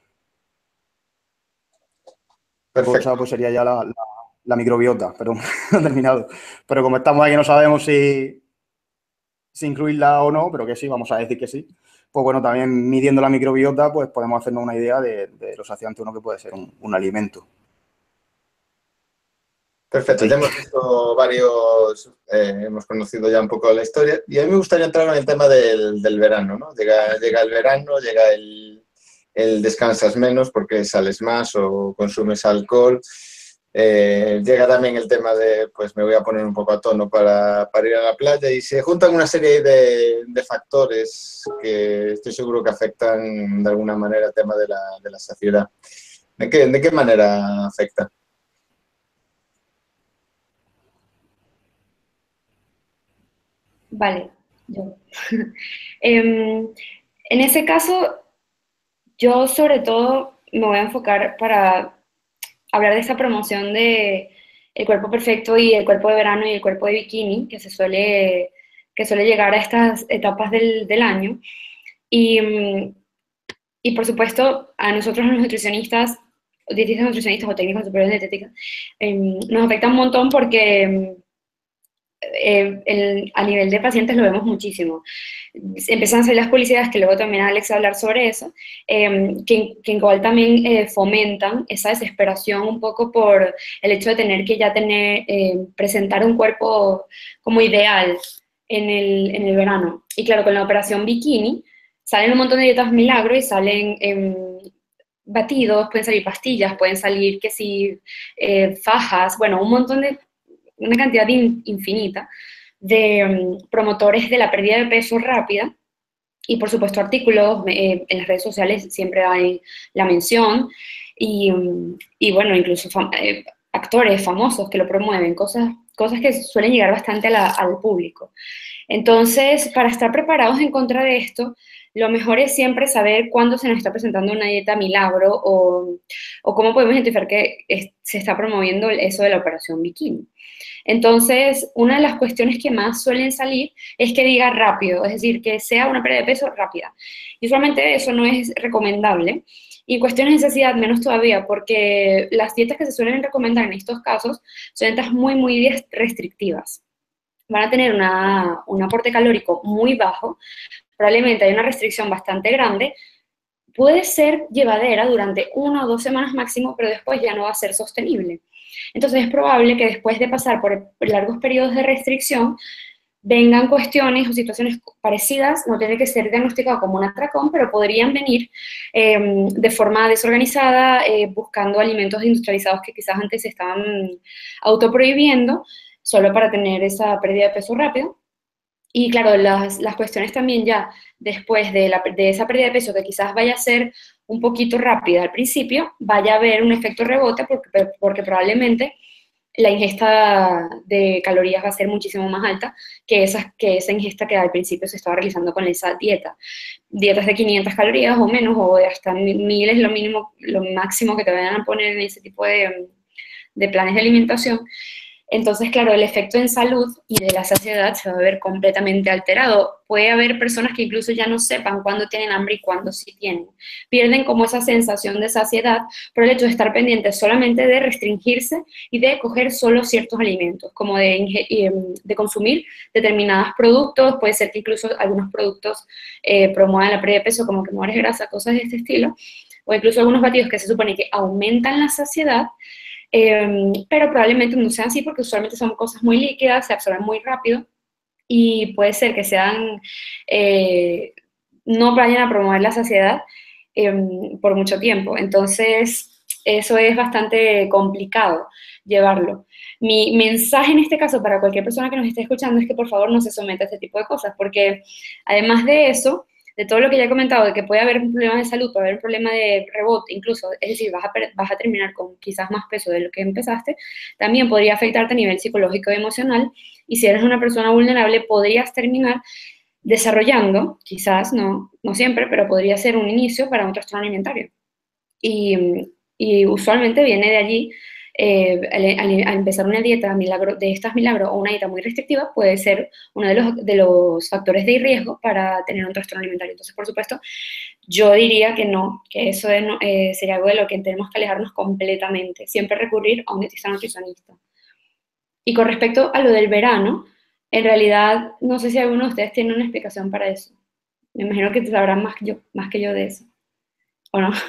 Perfecto. Pues sería ya la microbiota, pero no he terminado. Pero como estamos ahí que no sabemos si incluirla o no, pero que sí, vamos a decir que sí. Pues bueno, también midiendo la microbiota, pues podemos hacernos una idea de lo saciante o no que puede ser un alimento. Perfecto, ya hemos visto varios, hemos conocido ya un poco la historia y a mí me gustaría entrar en el tema del verano, ¿no? Llega el verano, llega el descansas menos porque sales más o consumes alcohol. Llega también el tema de, pues me voy a poner un poco a tono para ir a la playa y se juntan una serie de factores que estoy seguro que afectan de alguna manera el tema de la saciedad. ¿De qué manera afecta? Vale, yo. En ese caso, yo sobre todo me voy a enfocar para hablar de esa promoción de el cuerpo perfecto y el cuerpo de verano y el cuerpo de bikini, que suele llegar a estas etapas del año. Y, y por supuesto, a nosotros los nutricionistas, dietistas nutricionistas o técnicos superiores de dietética, nos afecta un montón porque a nivel de pacientes lo vemos muchísimo. Empiezan a salir las publicidades, que luego también Alex va a hablar sobre eso, que igual también fomentan esa desesperación un poco por el hecho de tener que ya presentar un cuerpo como ideal en el verano. Y claro, con la operación bikini salen un montón de dietas milagro y salen batidos, pueden salir pastillas, pueden salir que sí, fajas, bueno, una cantidad infinita de promotores de la pérdida de peso rápida y por supuesto artículos, en las redes sociales siempre hay la mención y bueno, incluso actores famosos que lo promueven, cosas que suelen llegar bastante al público. Entonces, para estar preparados en contra de esto, lo mejor es siempre saber cuándo se nos está presentando una dieta milagro o cómo podemos identificar que se está promoviendo eso de la operación bikini. Entonces, una de las cuestiones que más suelen salir es que diga rápido, es decir, que sea una pérdida de peso rápida. Y usualmente eso no es recomendable. Y en cuestiones de necesidad, menos todavía, porque las dietas que se suelen recomendar en estos casos son dietas muy, muy restrictivas. Van a tener un aporte calórico muy bajo, probablemente hay una restricción bastante grande, puede ser llevadera durante 1 o 2 semanas máximo, pero después ya no va a ser sostenible. Entonces es probable que después de pasar por largos periodos de restricción, vengan cuestiones o situaciones parecidas, no tiene que ser diagnosticado como un atracón, pero podrían venir de forma desorganizada, buscando alimentos industrializados que quizás antes se estaban autoprohibiendo, solo para tener esa pérdida de peso rápido. Y claro, las cuestiones también ya después de esa pérdida de peso, que quizás vaya a ser un poquito rápida al principio, vaya a haber un efecto rebote porque probablemente la ingesta de calorías va a ser muchísimo más alta que esa ingesta que al principio se estaba realizando con esa dieta. Dietas de 500 calorías o menos, o de hasta 1000 es lo mínimo, lo máximo que te vayan a poner en ese tipo de planes de alimentación. Entonces, claro, el efecto en salud y de la saciedad se va a ver completamente alterado. Puede haber personas que incluso ya no sepan cuándo tienen hambre y cuándo sí tienen. Pierden como esa sensación de saciedad por el hecho de estar pendientes solamente de restringirse y de coger solo ciertos alimentos, como de consumir determinados productos. Puede ser que incluso algunos productos promuevan la pérdida de peso, como quemadores de grasa, cosas de este estilo, o incluso algunos batidos que se supone que aumentan la saciedad, pero probablemente no sean así porque usualmente son cosas muy líquidas, se absorben muy rápido y puede ser que sean, no vayan a promover la saciedad por mucho tiempo. Entonces, eso es bastante complicado llevarlo. Mi mensaje en este caso para cualquier persona que nos esté escuchando es que por favor no se someta a este tipo de cosas, porque además de eso, de todo lo que ya he comentado, de que puede haber un problema de salud, puede haber un problema de rebote, incluso, es decir, vas a terminar con quizás más peso de lo que empezaste, también podría afectarte a nivel psicológico y emocional, y si eres una persona vulnerable, podrías terminar desarrollando, quizás, no siempre, pero podría ser un inicio para un trastorno alimentario. Y usualmente viene de allí, al empezar una dieta de estas milagro o una dieta muy restrictiva, puede ser uno de los factores de riesgo para tener un trastorno alimentario. Entonces, por supuesto, yo diría que no, que eso sería algo de lo que tenemos que alejarnos completamente. Siempre recurrir a un dietista nutricionista. Y con respecto a lo del verano, en realidad, no sé si alguno de ustedes tiene una explicación para eso. Me imagino que sabrán más que yo de eso. ¿O no?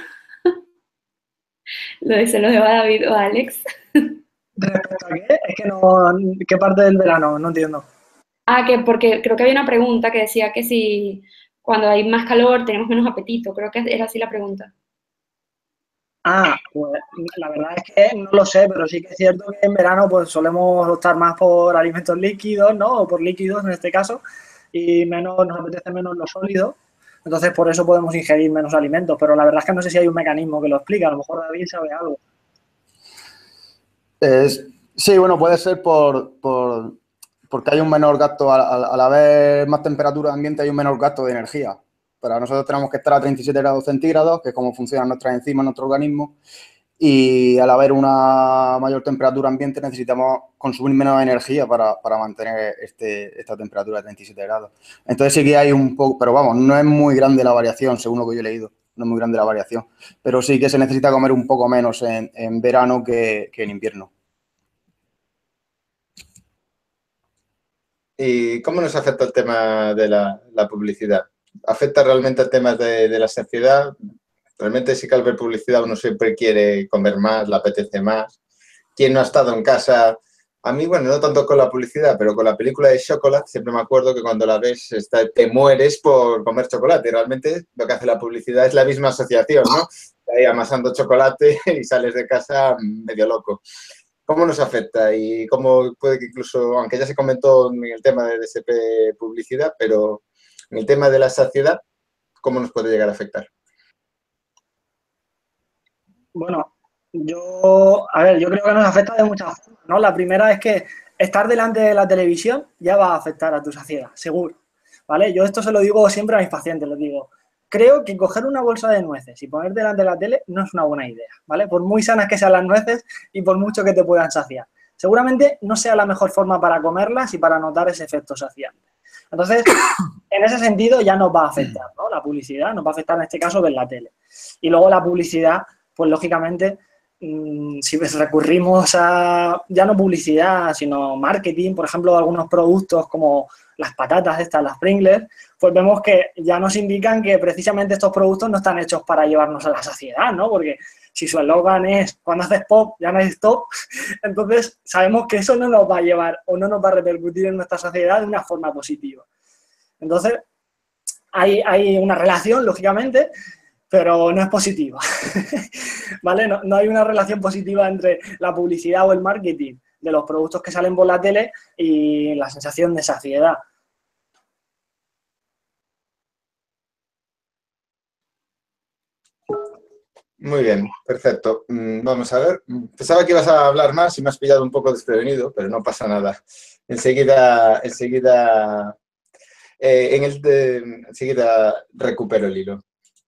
Se lo debo a David o a Alex. ¿Respecto a qué? Es que no, ¿qué parte del verano? No entiendo. Que porque creo que había una pregunta que decía que si cuando hay más calor tenemos menos apetito. Creo que era así la pregunta. Pues la verdad es que no lo sé, pero sí que es cierto que en verano pues solemos optar más por alimentos líquidos, ¿no? O por líquidos en este caso, y nos apetece menos los sólidos. Entonces por eso podemos ingerir menos alimentos, pero la verdad es que no sé si hay un mecanismo que lo explique, a lo mejor David sabe algo. Sí, bueno, puede ser porque hay un menor gasto, al haber más temperatura de ambiente hay un menor gasto de energía. Para nosotros tenemos que estar a 37 grados centígrados, que es como funcionan nuestras enzimas en nuestro organismo, y al haber una mayor temperatura ambiente necesitamos consumir menos energía para mantener esta temperatura de 37 grados. Entonces sí que hay un poco, pero vamos, no es muy grande la variación, según lo que yo he leído, no es muy grande la variación, pero sí que se necesita comer un poco menos en verano que en invierno. ¿Y cómo nos afecta el tema de la publicidad? ¿Afecta realmente el tema de la saciedad? Realmente sí que al ver publicidad uno siempre quiere comer más, le apetece más. ¿Quién no ha estado en casa? A mí, bueno, no tanto con la publicidad, pero con la película de Chocolate, siempre me acuerdo que cuando la ves te mueres por comer chocolate. Realmente lo que hace la publicidad es la misma asociación, ¿no? Ahí amasando chocolate y sales de casa medio loco. ¿Cómo nos afecta? Y cómo puede que incluso, aunque ya se comentó en el tema de DSP publicidad, pero en el tema de la saciedad, ¿cómo nos puede llegar a afectar? Bueno, yo creo que nos afecta de muchas formas, ¿no? La primera es que estar delante de la televisión ya va a afectar a tu saciedad, seguro, ¿vale? Yo esto se lo digo siempre a mis pacientes, les digo, creo que coger una bolsa de nueces y poner delante de la tele no es una buena idea, ¿vale? Por muy sanas que sean las nueces y por mucho que te puedan saciar. Seguramente no sea la mejor forma para comerlas y para notar ese efecto saciante. Entonces, en ese sentido ya nos va a afectar, ¿no? La publicidad nos va a afectar en este caso ver la tele. Y luego la publicidad, pues lógicamente, si recurrimos a ya no publicidad, sino marketing, por ejemplo, de algunos productos como las patatas estas, las Pringles, pues vemos que ya nos indican que precisamente estos productos no están hechos para llevarnos a la saciedad, ¿no? Porque si su eslogan es cuando haces pop ya no es stop, entonces sabemos que eso no nos va a llevar o no nos va a repercutir en nuestra saciedad de una forma positiva. Entonces, hay una relación, lógicamente, pero no es positiva, ¿vale? No hay una relación positiva entre la publicidad o el marketing de los productos que salen por la tele y la sensación de saciedad. Muy bien, perfecto. Vamos a ver. Pensaba que ibas a hablar más y me has pillado un poco desprevenido, pero no pasa nada. Enseguida recupero el hilo.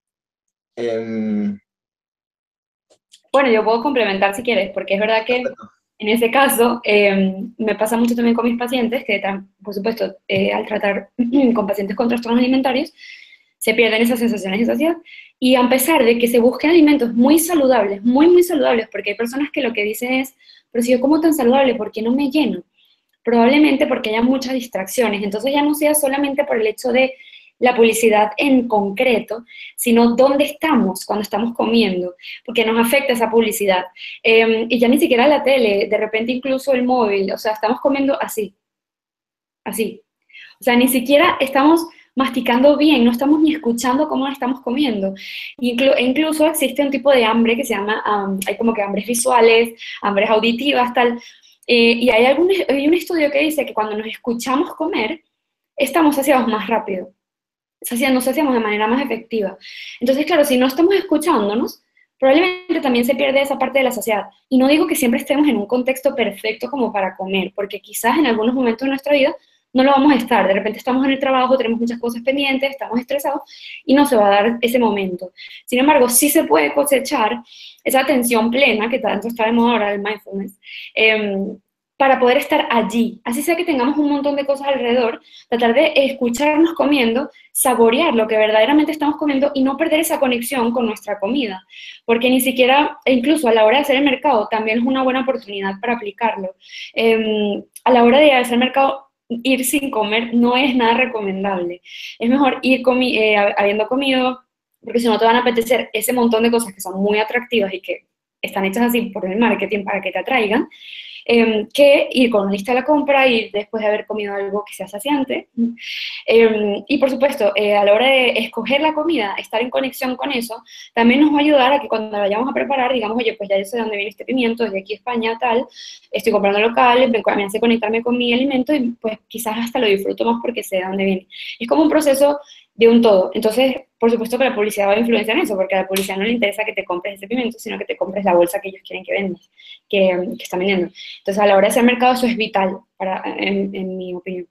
Bueno, yo puedo complementar si quieres, porque es verdad que en ese caso me pasa mucho también con mis pacientes, que por supuesto, al tratar con pacientes con trastornos alimentarios, se pierden esas sensaciones de saciedad. Y a pesar de que se busquen alimentos muy saludables, muy, muy saludables, porque hay personas que lo que dicen es, pero si yo como tan saludable, ¿por qué no me lleno? Probablemente porque haya muchas distracciones. Entonces ya no sea solamente por el hecho de la publicidad en concreto, sino dónde estamos cuando estamos comiendo, porque nos afecta esa publicidad. Y ya ni siquiera la tele, de repente incluso el móvil, o sea, estamos comiendo así, así. O sea, ni siquiera estamos masticando bien, no estamos ni escuchando cómo estamos comiendo. Incluso existe un tipo de hambre que se llama, hay como que hambres visuales, hambres auditivas, tal. Y hay un estudio que dice que cuando nos escuchamos comer, estamos saciados más rápido. Nos saciamos de manera más efectiva. Entonces, claro, si no estamos escuchándonos, probablemente también se pierde esa parte de la saciedad. Y no digo que siempre estemos en un contexto perfecto como para comer, porque quizás en algunos momentos de nuestra vida no lo vamos a estar. De repente estamos en el trabajo, tenemos muchas cosas pendientes, estamos estresados y no se va a dar ese momento. Sin embargo, sí se puede cosechar esa atención plena, que tanto está de moda ahora el mindfulness, para poder estar allí. Así sea que tengamos un montón de cosas alrededor, tratar de escucharnos comiendo, saborear lo que verdaderamente estamos comiendo y no perder esa conexión con nuestra comida. Porque ni siquiera, e incluso a la hora de hacer el mercado, también es una buena oportunidad para aplicarlo. A la hora de hacer el mercado, ir sin comer no es nada recomendable. Es mejor ir habiendo comido, porque si no te van a apetecer ese montón de cosas que son muy atractivas y que están hechas así por el marketing para que te atraigan, que ir con una lista de la compra y después de haber comido algo que sea saciante. Y por supuesto, a la hora de escoger la comida, estar en conexión con eso, también nos va a ayudar a que cuando la vayamos a preparar, digamos, oye, pues ya yo sé de dónde viene este pimiento, desde aquí España, tal, estoy comprando local, me hace conectarme con mi alimento y pues quizás hasta lo disfruto más porque sé de dónde viene. Es como un proceso de un todo. Entonces, por supuesto que la publicidad va a influenciar en eso, porque a la publicidad no le interesa que te compres ese pimiento, sino que te compres la bolsa que ellos quieren que vendas, que están vendiendo. Entonces, a la hora de hacer mercado, eso es vital, en mi opinión.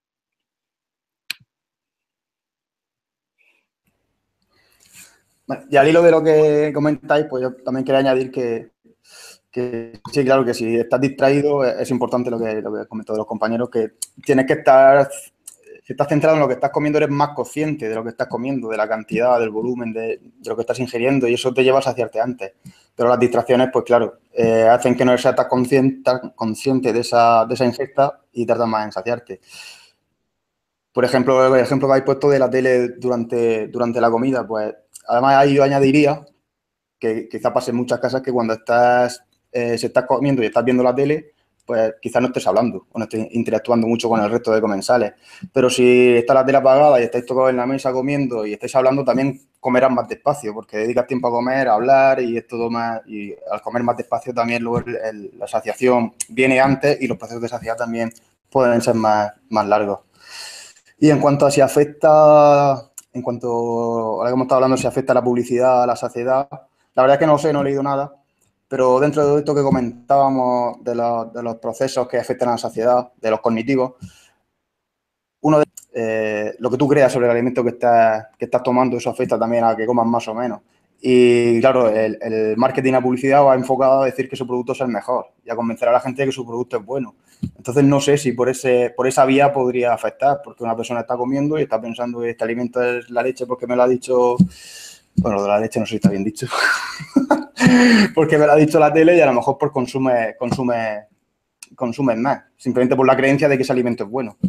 Bueno, y al hilo de lo que comentáis, pues yo también quería añadir que sí, claro, que si estás distraído es importante lo que comentó de los compañeros, que tienes que estar, si estás centrado en lo que estás comiendo, eres más consciente de lo que estás comiendo, de la cantidad, del volumen, de lo que estás ingiriendo, y eso te lleva a saciarte antes. Pero las distracciones, pues claro, hacen que no seas tan consciente de esa ingesta y tardas más en saciarte. Por ejemplo, el ejemplo que habéis puesto de la tele durante la comida, pues además ahí yo añadiría que quizá pase en muchas casas que cuando si estás comiendo y estás viendo la tele, pues quizás no estés hablando o no estés interactuando mucho con el resto de comensales. Pero si está la tele apagada y estáis todos en la mesa comiendo y estáis hablando, también comerás más despacio, porque dedicas tiempo a comer, a hablar y es todo más. Y al comer más despacio también luego la saciación viene antes y los procesos de saciedad también pueden ser más largos. Y en cuanto a si afecta, ahora que hemos estado hablando, si afecta la publicidad a la saciedad, la verdad es que no sé, no he leído nada, pero dentro de esto que comentábamos de los procesos que afectan a la saciedad, de los cognitivos, uno de lo que tú creas sobre el alimento que estás tomando, eso afecta también a que comas más o menos. Y claro, el marketing y la publicidad va enfocado a decir que su producto es el mejor y a convencer a la gente de que su producto es bueno. Entonces no sé si por esa vía podría afectar, porque una persona está comiendo y está pensando que este alimento es la leche porque me lo ha dicho. Bueno, lo de la leche no sé si está bien dicho. Porque me lo ha dicho la tele y a lo mejor por consumes más, simplemente por la creencia de que ese alimento es bueno.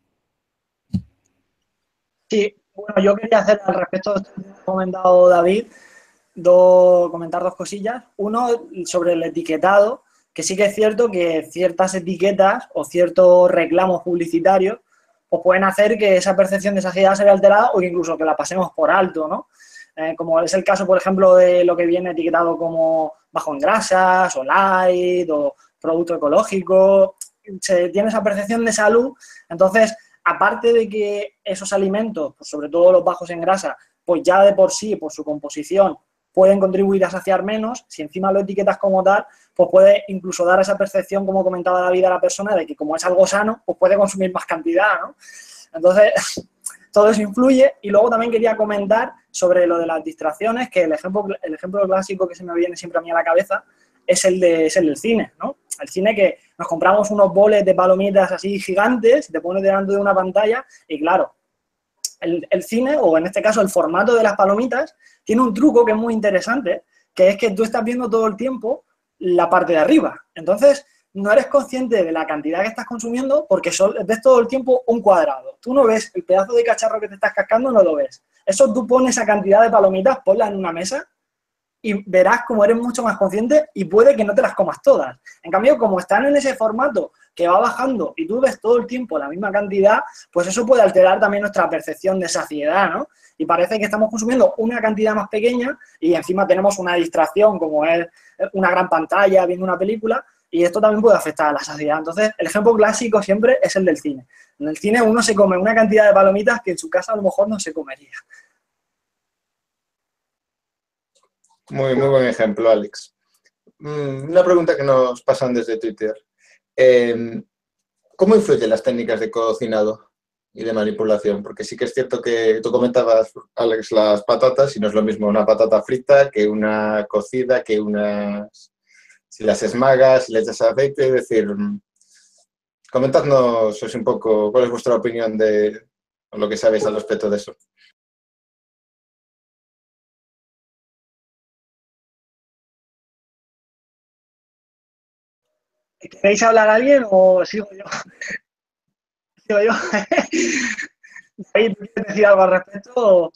Sí, bueno, yo quería hacer al respecto de esto que ha comentado David, comentar dos cosillas. Uno, sobre el etiquetado, que sí que es cierto que ciertas etiquetas o ciertos reclamos publicitarios pues pueden hacer que esa percepción de saciedad se vea alterada o incluso que la pasemos por alto, ¿no? Como es el caso, por ejemplo, de lo que viene etiquetado como bajo en grasas o light o producto ecológico. Se tiene esa percepción de salud. Entonces, aparte de que esos alimentos, pues sobre todo los bajos en grasa, pues ya de por sí, por su composición, pueden contribuir a saciar menos. Si encima lo etiquetas como tal, pues puede incluso dar esa percepción, como comentaba David, a la persona de que como es algo sano, pues puede consumir más cantidad, ¿no? Entonces, todo eso influye. Y luego también quería comentar sobre lo de las distracciones, que el ejemplo clásico que se me viene siempre a mí a la cabeza es el del cine, ¿no? El cine, que nos compramos unos boles de palomitas así gigantes, te pones delante de una pantalla y claro, el cine, o en este caso el formato de las palomitas, tiene un truco que es muy interesante, que es que tú estás viendo todo el tiempo la parte de arriba. Entonces, no eres consciente de la cantidad que estás consumiendo porque ves todo el tiempo un cuadrado. Tú no ves el pedazo de cacharro que te estás cascando, no lo ves. Eso tú pones esa cantidad de palomitas, ponla en una mesa y verás como eres mucho más consciente y puede que no te las comas todas. En cambio, como están en ese formato que va bajando y tú ves todo el tiempo la misma cantidad, pues eso puede alterar también nuestra percepción de saciedad, ¿no? Y parece que estamos consumiendo una cantidad más pequeña y encima tenemos una distracción como es una gran pantalla viendo una película, y esto también puede afectar a la saciedad. Entonces, el ejemplo clásico siempre es el del cine. En el cine uno se come una cantidad de palomitas que en su casa a lo mejor no se comería. Muy, muy buen ejemplo, Alex. Una pregunta que nos pasan desde Twitter. ¿Cómo influyen las técnicas de cocinado y de manipulación? Porque sí que es cierto que tú comentabas, Alex, las patatas, y no es lo mismo una patata frita que una cocida, que unas... Si las esmagas, si le echas aceite, es decir, comentadnos un poco cuál es vuestra opinión de lo que sabéis al respecto de eso. ¿Queréis hablar a alguien o sigo yo? ¿Sigo yo? ¿Quieres decir algo al respecto?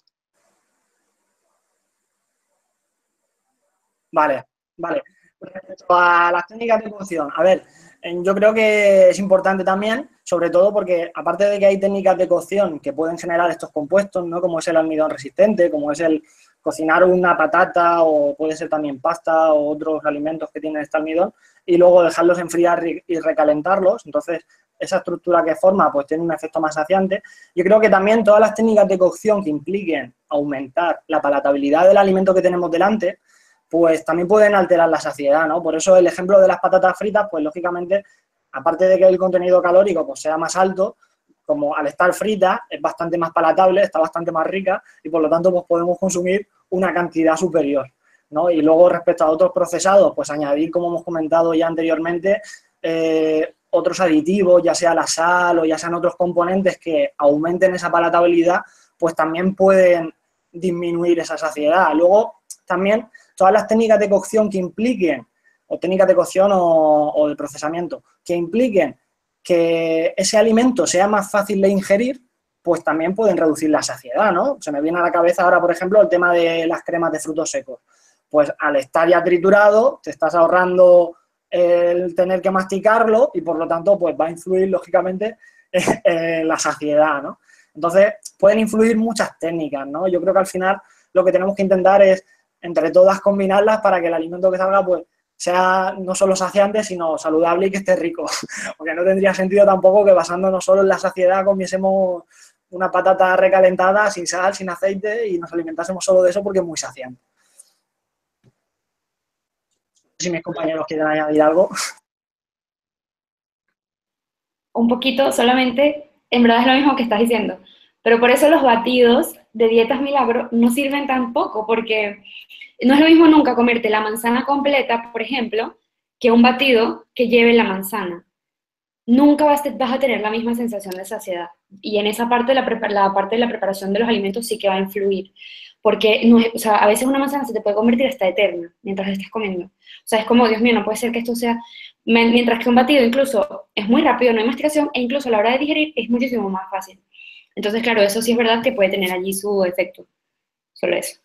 Vale, vale. Respecto a las técnicas de cocción, a ver, yo creo que es importante también, sobre todo porque aparte de que hay técnicas de cocción que pueden generar estos compuestos, ¿no? Como es el almidón resistente, como es el cocinar una patata o puede ser también pasta o otros alimentos que tienen este almidón y luego dejarlos enfriar y recalentarlos, entonces esa estructura que forma pues tiene un efecto más saciante. Yo creo que también todas las técnicas de cocción que impliquen aumentar la palatabilidad del alimento que tenemos delante, pues también pueden alterar la saciedad, ¿no? Por eso el ejemplo de las patatas fritas, pues lógicamente, aparte de que el contenido calórico pues sea más alto, como al estar frita es bastante más palatable, está bastante más rica y por lo tanto pues podemos consumir una cantidad superior, ¿no? Y luego respecto a otros procesados, pues añadir, como hemos comentado ya anteriormente, otros aditivos, ya sea la sal o ya sean otros componentes que aumenten esa palatabilidad, pues también pueden disminuir esa saciedad. Luego, también todas las técnicas de cocción que impliquen, o técnicas de cocción o de procesamiento, que impliquen que ese alimento sea más fácil de ingerir, pues también pueden reducir la saciedad, ¿no? Se me viene a la cabeza ahora, por ejemplo, el tema de las cremas de frutos secos. Pues al estar ya triturado, te estás ahorrando el tener que masticarlo y por lo tanto, pues va a influir, lógicamente, en la saciedad, ¿no? Entonces, pueden influir muchas técnicas, ¿no? Yo creo que al final lo que tenemos que intentar es, entre todas, combinarlas para que el alimento que salga, pues, sea no solo saciante, sino saludable y que esté rico. Porque no tendría sentido tampoco que basándonos solo en la saciedad comiésemos una patata recalentada, sin sal, sin aceite, y nos alimentásemos solo de eso porque es muy saciante. Si mis compañeros quieren añadir algo. Un poquito solamente, en verdad es lo mismo que estás diciendo, pero por eso los batidos de dietas milagro no sirven tampoco, porque no es lo mismo nunca comerte la manzana completa, por ejemplo, que un batido que lleve la manzana. Nunca vas a tener la misma sensación de saciedad. Y en esa parte, la parte de la preparación de los alimentos sí que va a influir. Porque no es, o sea, a veces una manzana se te puede convertir hasta eterna mientras estás comiendo. O sea, es como, Dios mío, no puede ser que esto sea... Mientras que un batido incluso es muy rápido, no hay masticación, e incluso a la hora de digerir es muchísimo más fácil. Entonces, claro, eso sí es verdad que puede tener allí su efecto. Solo eso.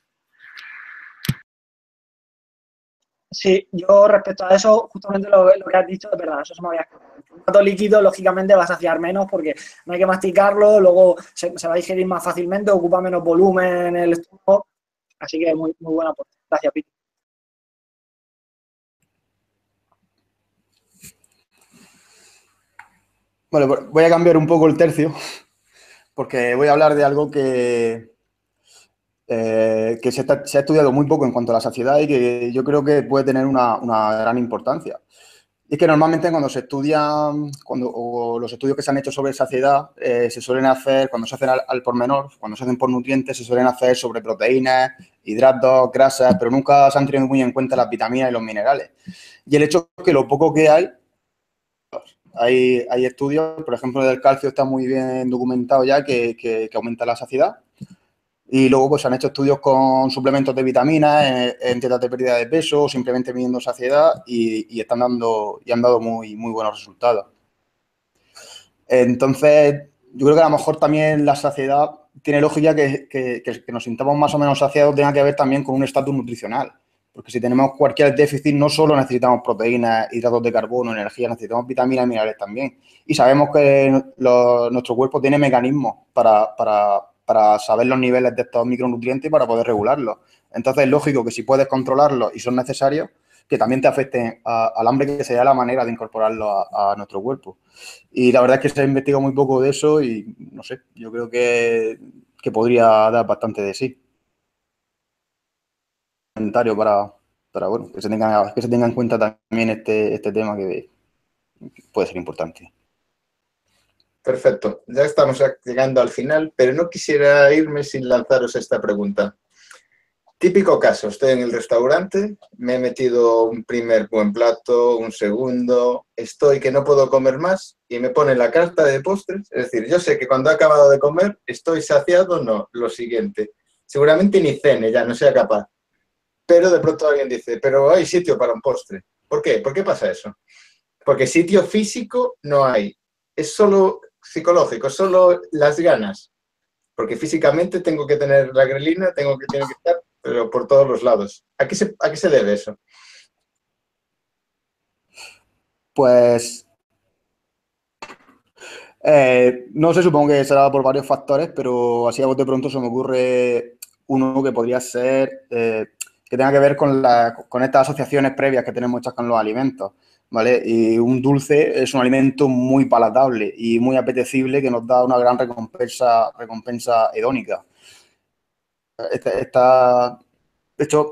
Sí, yo respecto a eso, justamente lo que has dicho, es verdad, eso se me había escapado. El formato líquido, lógicamente, va a saciar menos porque no hay que masticarlo, luego se va a digerir más fácilmente, ocupa menos volumen en el estómago, así que muy, muy buena aporte. Gracias, Piti. Bueno, voy a cambiar un poco el tercio porque voy a hablar de algo que se ha estudiado muy poco en cuanto a la saciedad y que yo creo que puede tener una gran importancia. Y es que normalmente cuando se estudian, o los estudios que se han hecho sobre saciedad, se suelen hacer, cuando se hacen al pormenor, cuando se hacen por nutrientes, se suelen hacer sobre proteínas, hidratos, grasas, pero nunca se han tenido muy en cuenta las vitaminas y los minerales. Y el hecho es que lo poco que hay estudios, por ejemplo, del calcio está muy bien documentado ya que aumenta la saciedad. Y luego pues se han hecho estudios con suplementos de vitaminas en dietas de pérdida de peso, simplemente midiendo saciedad y han dado muy, muy buenos resultados. Entonces, yo creo que a lo mejor también la saciedad tiene lógica que nos sintamos más o menos saciados tenga que ver también con un estatus nutricional. Porque si tenemos cualquier déficit, no solo necesitamos proteínas, hidratos de carbono, energía, necesitamos vitaminas y minerales también. Y sabemos que nuestro cuerpo tiene mecanismos para saber los niveles de estos micronutrientes y para poder regularlos. Entonces, es lógico que si puedes controlarlos y son necesarios, que también te afecten al hambre, que sería la manera de incorporarlo a nuestro cuerpo. Y la verdad es que se ha investigado muy poco de eso y, no sé, yo creo que podría dar bastante de sí. Comentario para bueno, que se tenga en cuenta también este tema que puede ser importante. Perfecto. Ya estamos llegando al final, pero no quisiera irme sin lanzaros esta pregunta. Típico caso, estoy en el restaurante, me he metido un primer buen plato, un segundo, estoy que no puedo comer más y me pone la carta de postres. Es decir, yo sé que cuando he acabado de comer, estoy saciado, no, lo siguiente. Seguramente ni cene, ya no sea capaz. Pero de pronto alguien dice, pero hay sitio para un postre. ¿Por qué? ¿Por qué pasa eso? Porque sitio físico no hay. Es solo psicológico, solo las ganas. Porque físicamente tengo que tener la grelina, tiene que estar, pero por todos los lados. ¿A qué se debe eso? Pues no sé, supongo que será por varios factores, pero así a bote pronto se me ocurre uno que podría ser que tenga que ver con estas asociaciones previas que tenemos hechas con los alimentos, ¿vale? Y un dulce es un alimento muy palatable y muy apetecible que nos da una gran recompensa hedónica. De hecho,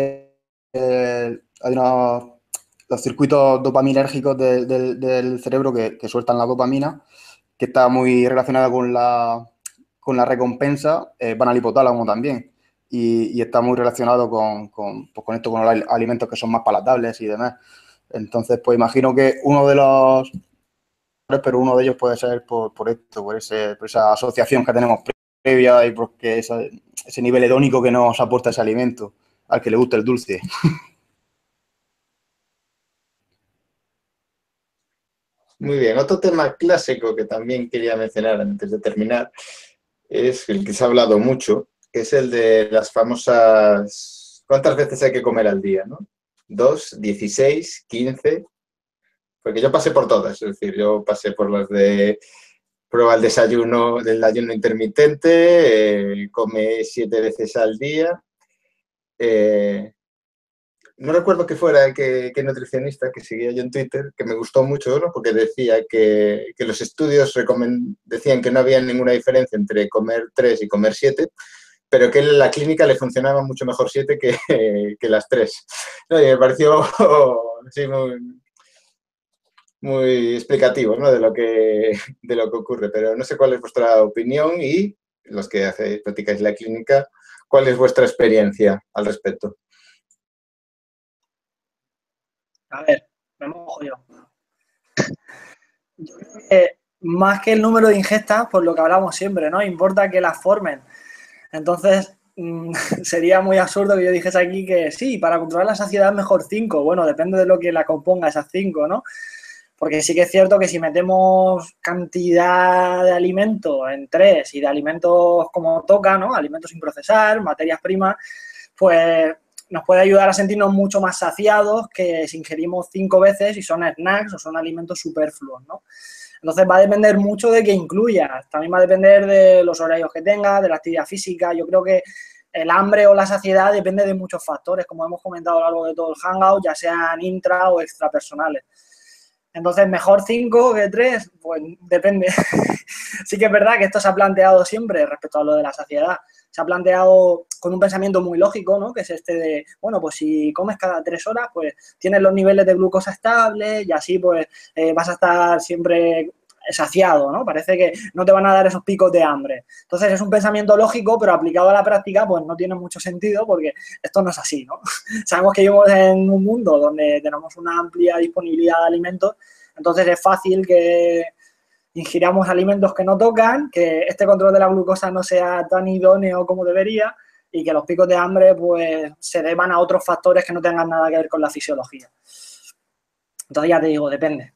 hay los circuitos dopaminérgicos del cerebro que sueltan la dopamina, que está muy relacionada con la recompensa, van al hipotálamo también. Y está muy relacionado con esto, con los alimentos que son más palatables y demás. Entonces, pues imagino que uno de uno de ellos puede ser por esto, por esa asociación que tenemos previa y porque ese nivel hedónico que nos aporta ese alimento, al que le gusta el dulce. Muy bien, otro tema clásico que también quería mencionar antes de terminar es el que se ha hablado mucho, que es el de las famosas... ¿Cuántas veces hay que comer al día, no? 2, 16, 15... Porque yo pasé por todas, es decir, yo pasé por las de prueba el desayuno, del ayuno intermitente, come 7 veces al día. No recuerdo que fuera qué nutricionista que seguía yo en Twitter, que me gustó mucho, ¿no? Porque decía que los estudios decían que no había ninguna diferencia entre comer 3 y comer 7, pero que en la clínica le funcionaba mucho mejor 7 que las 3. No, y me pareció sí, muy explicativo, ¿no? de lo que ocurre, pero no sé cuál es vuestra opinión y los que practicáis la clínica, ¿cuál es vuestra experiencia al respecto? A ver, me mojo yo. Yo creo que más que el número de ingestas, por lo que hablamos siempre, ¿no? Importa que las formen. Entonces, sería muy absurdo que yo dijese aquí que sí, para controlar la saciedad es mejor 5. Bueno, depende de lo que la componga esas 5, ¿no? Porque sí que es cierto que si metemos cantidad de alimentos en 3 y de alimentos como toca, ¿no? Alimentos sin procesar, materias primas, pues nos puede ayudar a sentirnos mucho más saciados que si ingerimos 5 veces y son snacks o son alimentos superfluos, ¿no? Entonces va a depender mucho de qué incluya. También va a depender de los horarios que tenga, de la actividad física. Yo creo que el hambre o la saciedad depende de muchos factores, como hemos comentado a lo largo de todo el hangout, ya sean intra o extrapersonales. Entonces, ¿mejor 5 que 3? Pues depende. Sí que es verdad que esto se ha planteado siempre respecto a lo de la saciedad, se ha planteado con un pensamiento muy lógico, ¿no? Que es este de, bueno, pues si comes cada 3 horas, pues tienes los niveles de glucosa estables y así pues vas a estar siempre saciado, ¿no? Parece que no te van a dar esos picos de hambre. Entonces es un pensamiento lógico, pero aplicado a la práctica pues no tiene mucho sentido porque esto no es así, ¿no? Sabemos que vivimos en un mundo donde tenemos una amplia disponibilidad de alimentos, entonces es fácil que ingiramos alimentos que no tocan, que este control de la glucosa no sea tan idóneo como debería y que los picos de hambre pues se deban a otros factores que no tengan nada que ver con la fisiología. Entonces ya te digo, depende.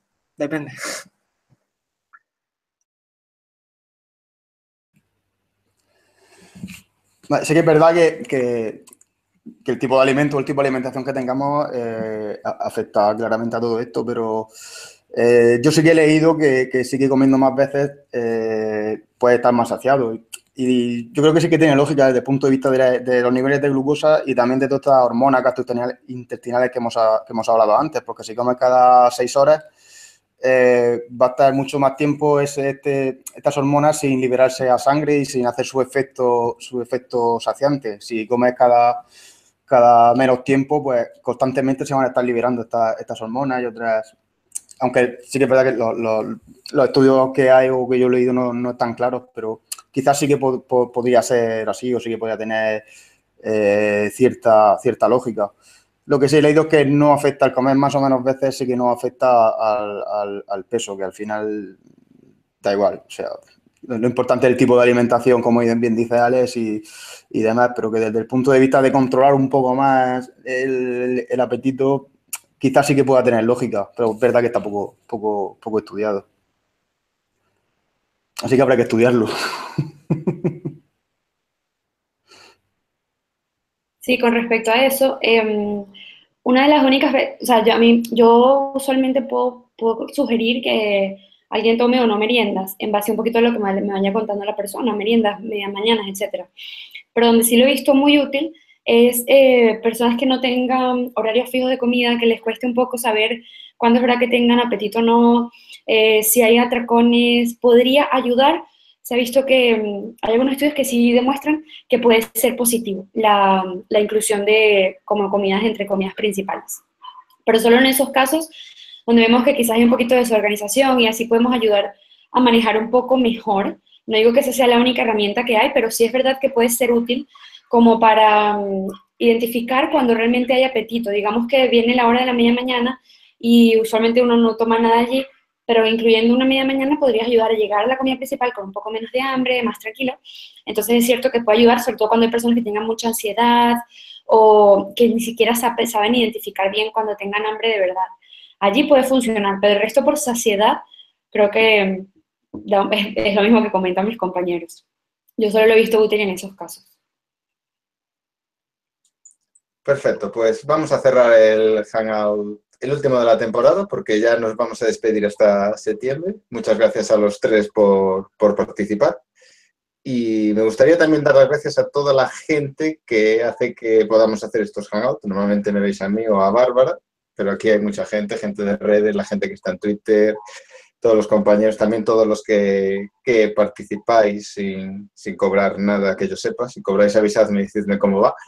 Sí que es verdad que el tipo de alimento o el tipo de alimentación que tengamos afecta claramente a todo esto, pero yo sí que he leído que sí que comiendo más veces puede estar más saciado. Y yo creo que sí que tiene lógica desde el punto de vista de los niveles de glucosa y también de todas estas hormonas gastrointestinales que hemos hablado antes, porque si comes cada 6 horas, va a estar mucho más tiempo estas hormonas sin liberarse a sangre y sin hacer su efecto saciante. Si comes cada menos tiempo, pues constantemente se van a estar liberando estas hormonas y otras. Aunque sí que es verdad que los estudios que hay o que yo he leído no están claros, pero quizás sí que podría ser así o sí que podría tener cierta lógica. Lo que sí he leído es que no afecta al comer más o menos veces, sí que no afecta al peso, que al final da igual. O sea, lo importante es el tipo de alimentación, como bien dice Alex y demás, pero que desde el punto de vista de controlar un poco más el apetito, quizás sí que pueda tener lógica, pero es verdad que está poco estudiado. Así que habrá que estudiarlo. Sí, con respecto a eso, una de las únicas veces, o sea, yo usualmente puedo sugerir que alguien tome o no meriendas, en base un poquito a lo que me vaya contando la persona, meriendas, medias mañanas, etcétera. Pero donde sí lo he visto muy útil es personas que no tengan horarios fijos de comida, que les cueste un poco saber cuándo es verdad que tengan apetito o no, si hay atracones, podría ayudar. Se ha visto que hay algunos estudios que sí demuestran que puede ser positivo la inclusión de como comidas entre comidas principales. Pero solo en esos casos donde vemos que quizás hay un poquito de desorganización y así podemos ayudar a manejar un poco mejor. No digo que esa sea la única herramienta que hay, pero sí es verdad que puede ser útil como para identificar cuando realmente hay apetito. Digamos que viene la hora de la media mañana y usualmente uno no toma nada allí, pero incluyendo una media mañana podrías ayudar a llegar a la comida principal con un poco menos de hambre, más tranquilo. Entonces es cierto que puede ayudar, sobre todo cuando hay personas que tengan mucha ansiedad o que ni siquiera saben identificar bien cuando tengan hambre de verdad. Allí puede funcionar, pero el resto por saciedad creo que es lo mismo que comentan mis compañeros. Yo solo lo he visto útil en esos casos. Perfecto, pues vamos a cerrar el Hangout, el último de la temporada, porque ya nos vamos a despedir hasta septiembre. Muchas gracias a los tres por participar. Y me gustaría también dar las gracias a toda la gente que hace que podamos hacer estos Hangouts. Normalmente me veis a mí o a Bárbara, pero aquí hay mucha gente de redes, la gente que está en Twitter, todos los compañeros, también todos los que participáis sin cobrar nada que yo sepa. Si cobráis, avisadme y decidme cómo va.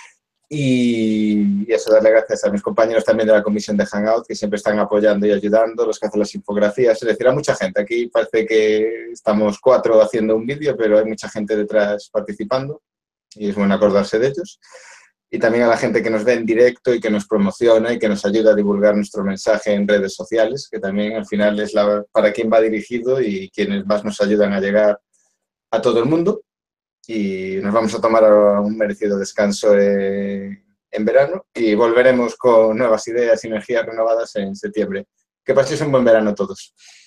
Y eso, darle gracias a mis compañeros también de la comisión de Hangout, que siempre están apoyando y ayudando, los que hacen las infografías, es decir, a mucha gente. Aquí parece que estamos 4 haciendo un vídeo, pero hay mucha gente detrás participando y es bueno acordarse de ellos. Y también a la gente que nos ve en directo y que nos promociona y que nos ayuda a divulgar nuestro mensaje en redes sociales, que también al final es para quien va dirigido y quienes más nos ayudan a llegar a todo el mundo. Y nos vamos a tomar un merecido descanso en verano y volveremos con nuevas ideas y energías renovadas en septiembre. Que paséis un buen verano todos.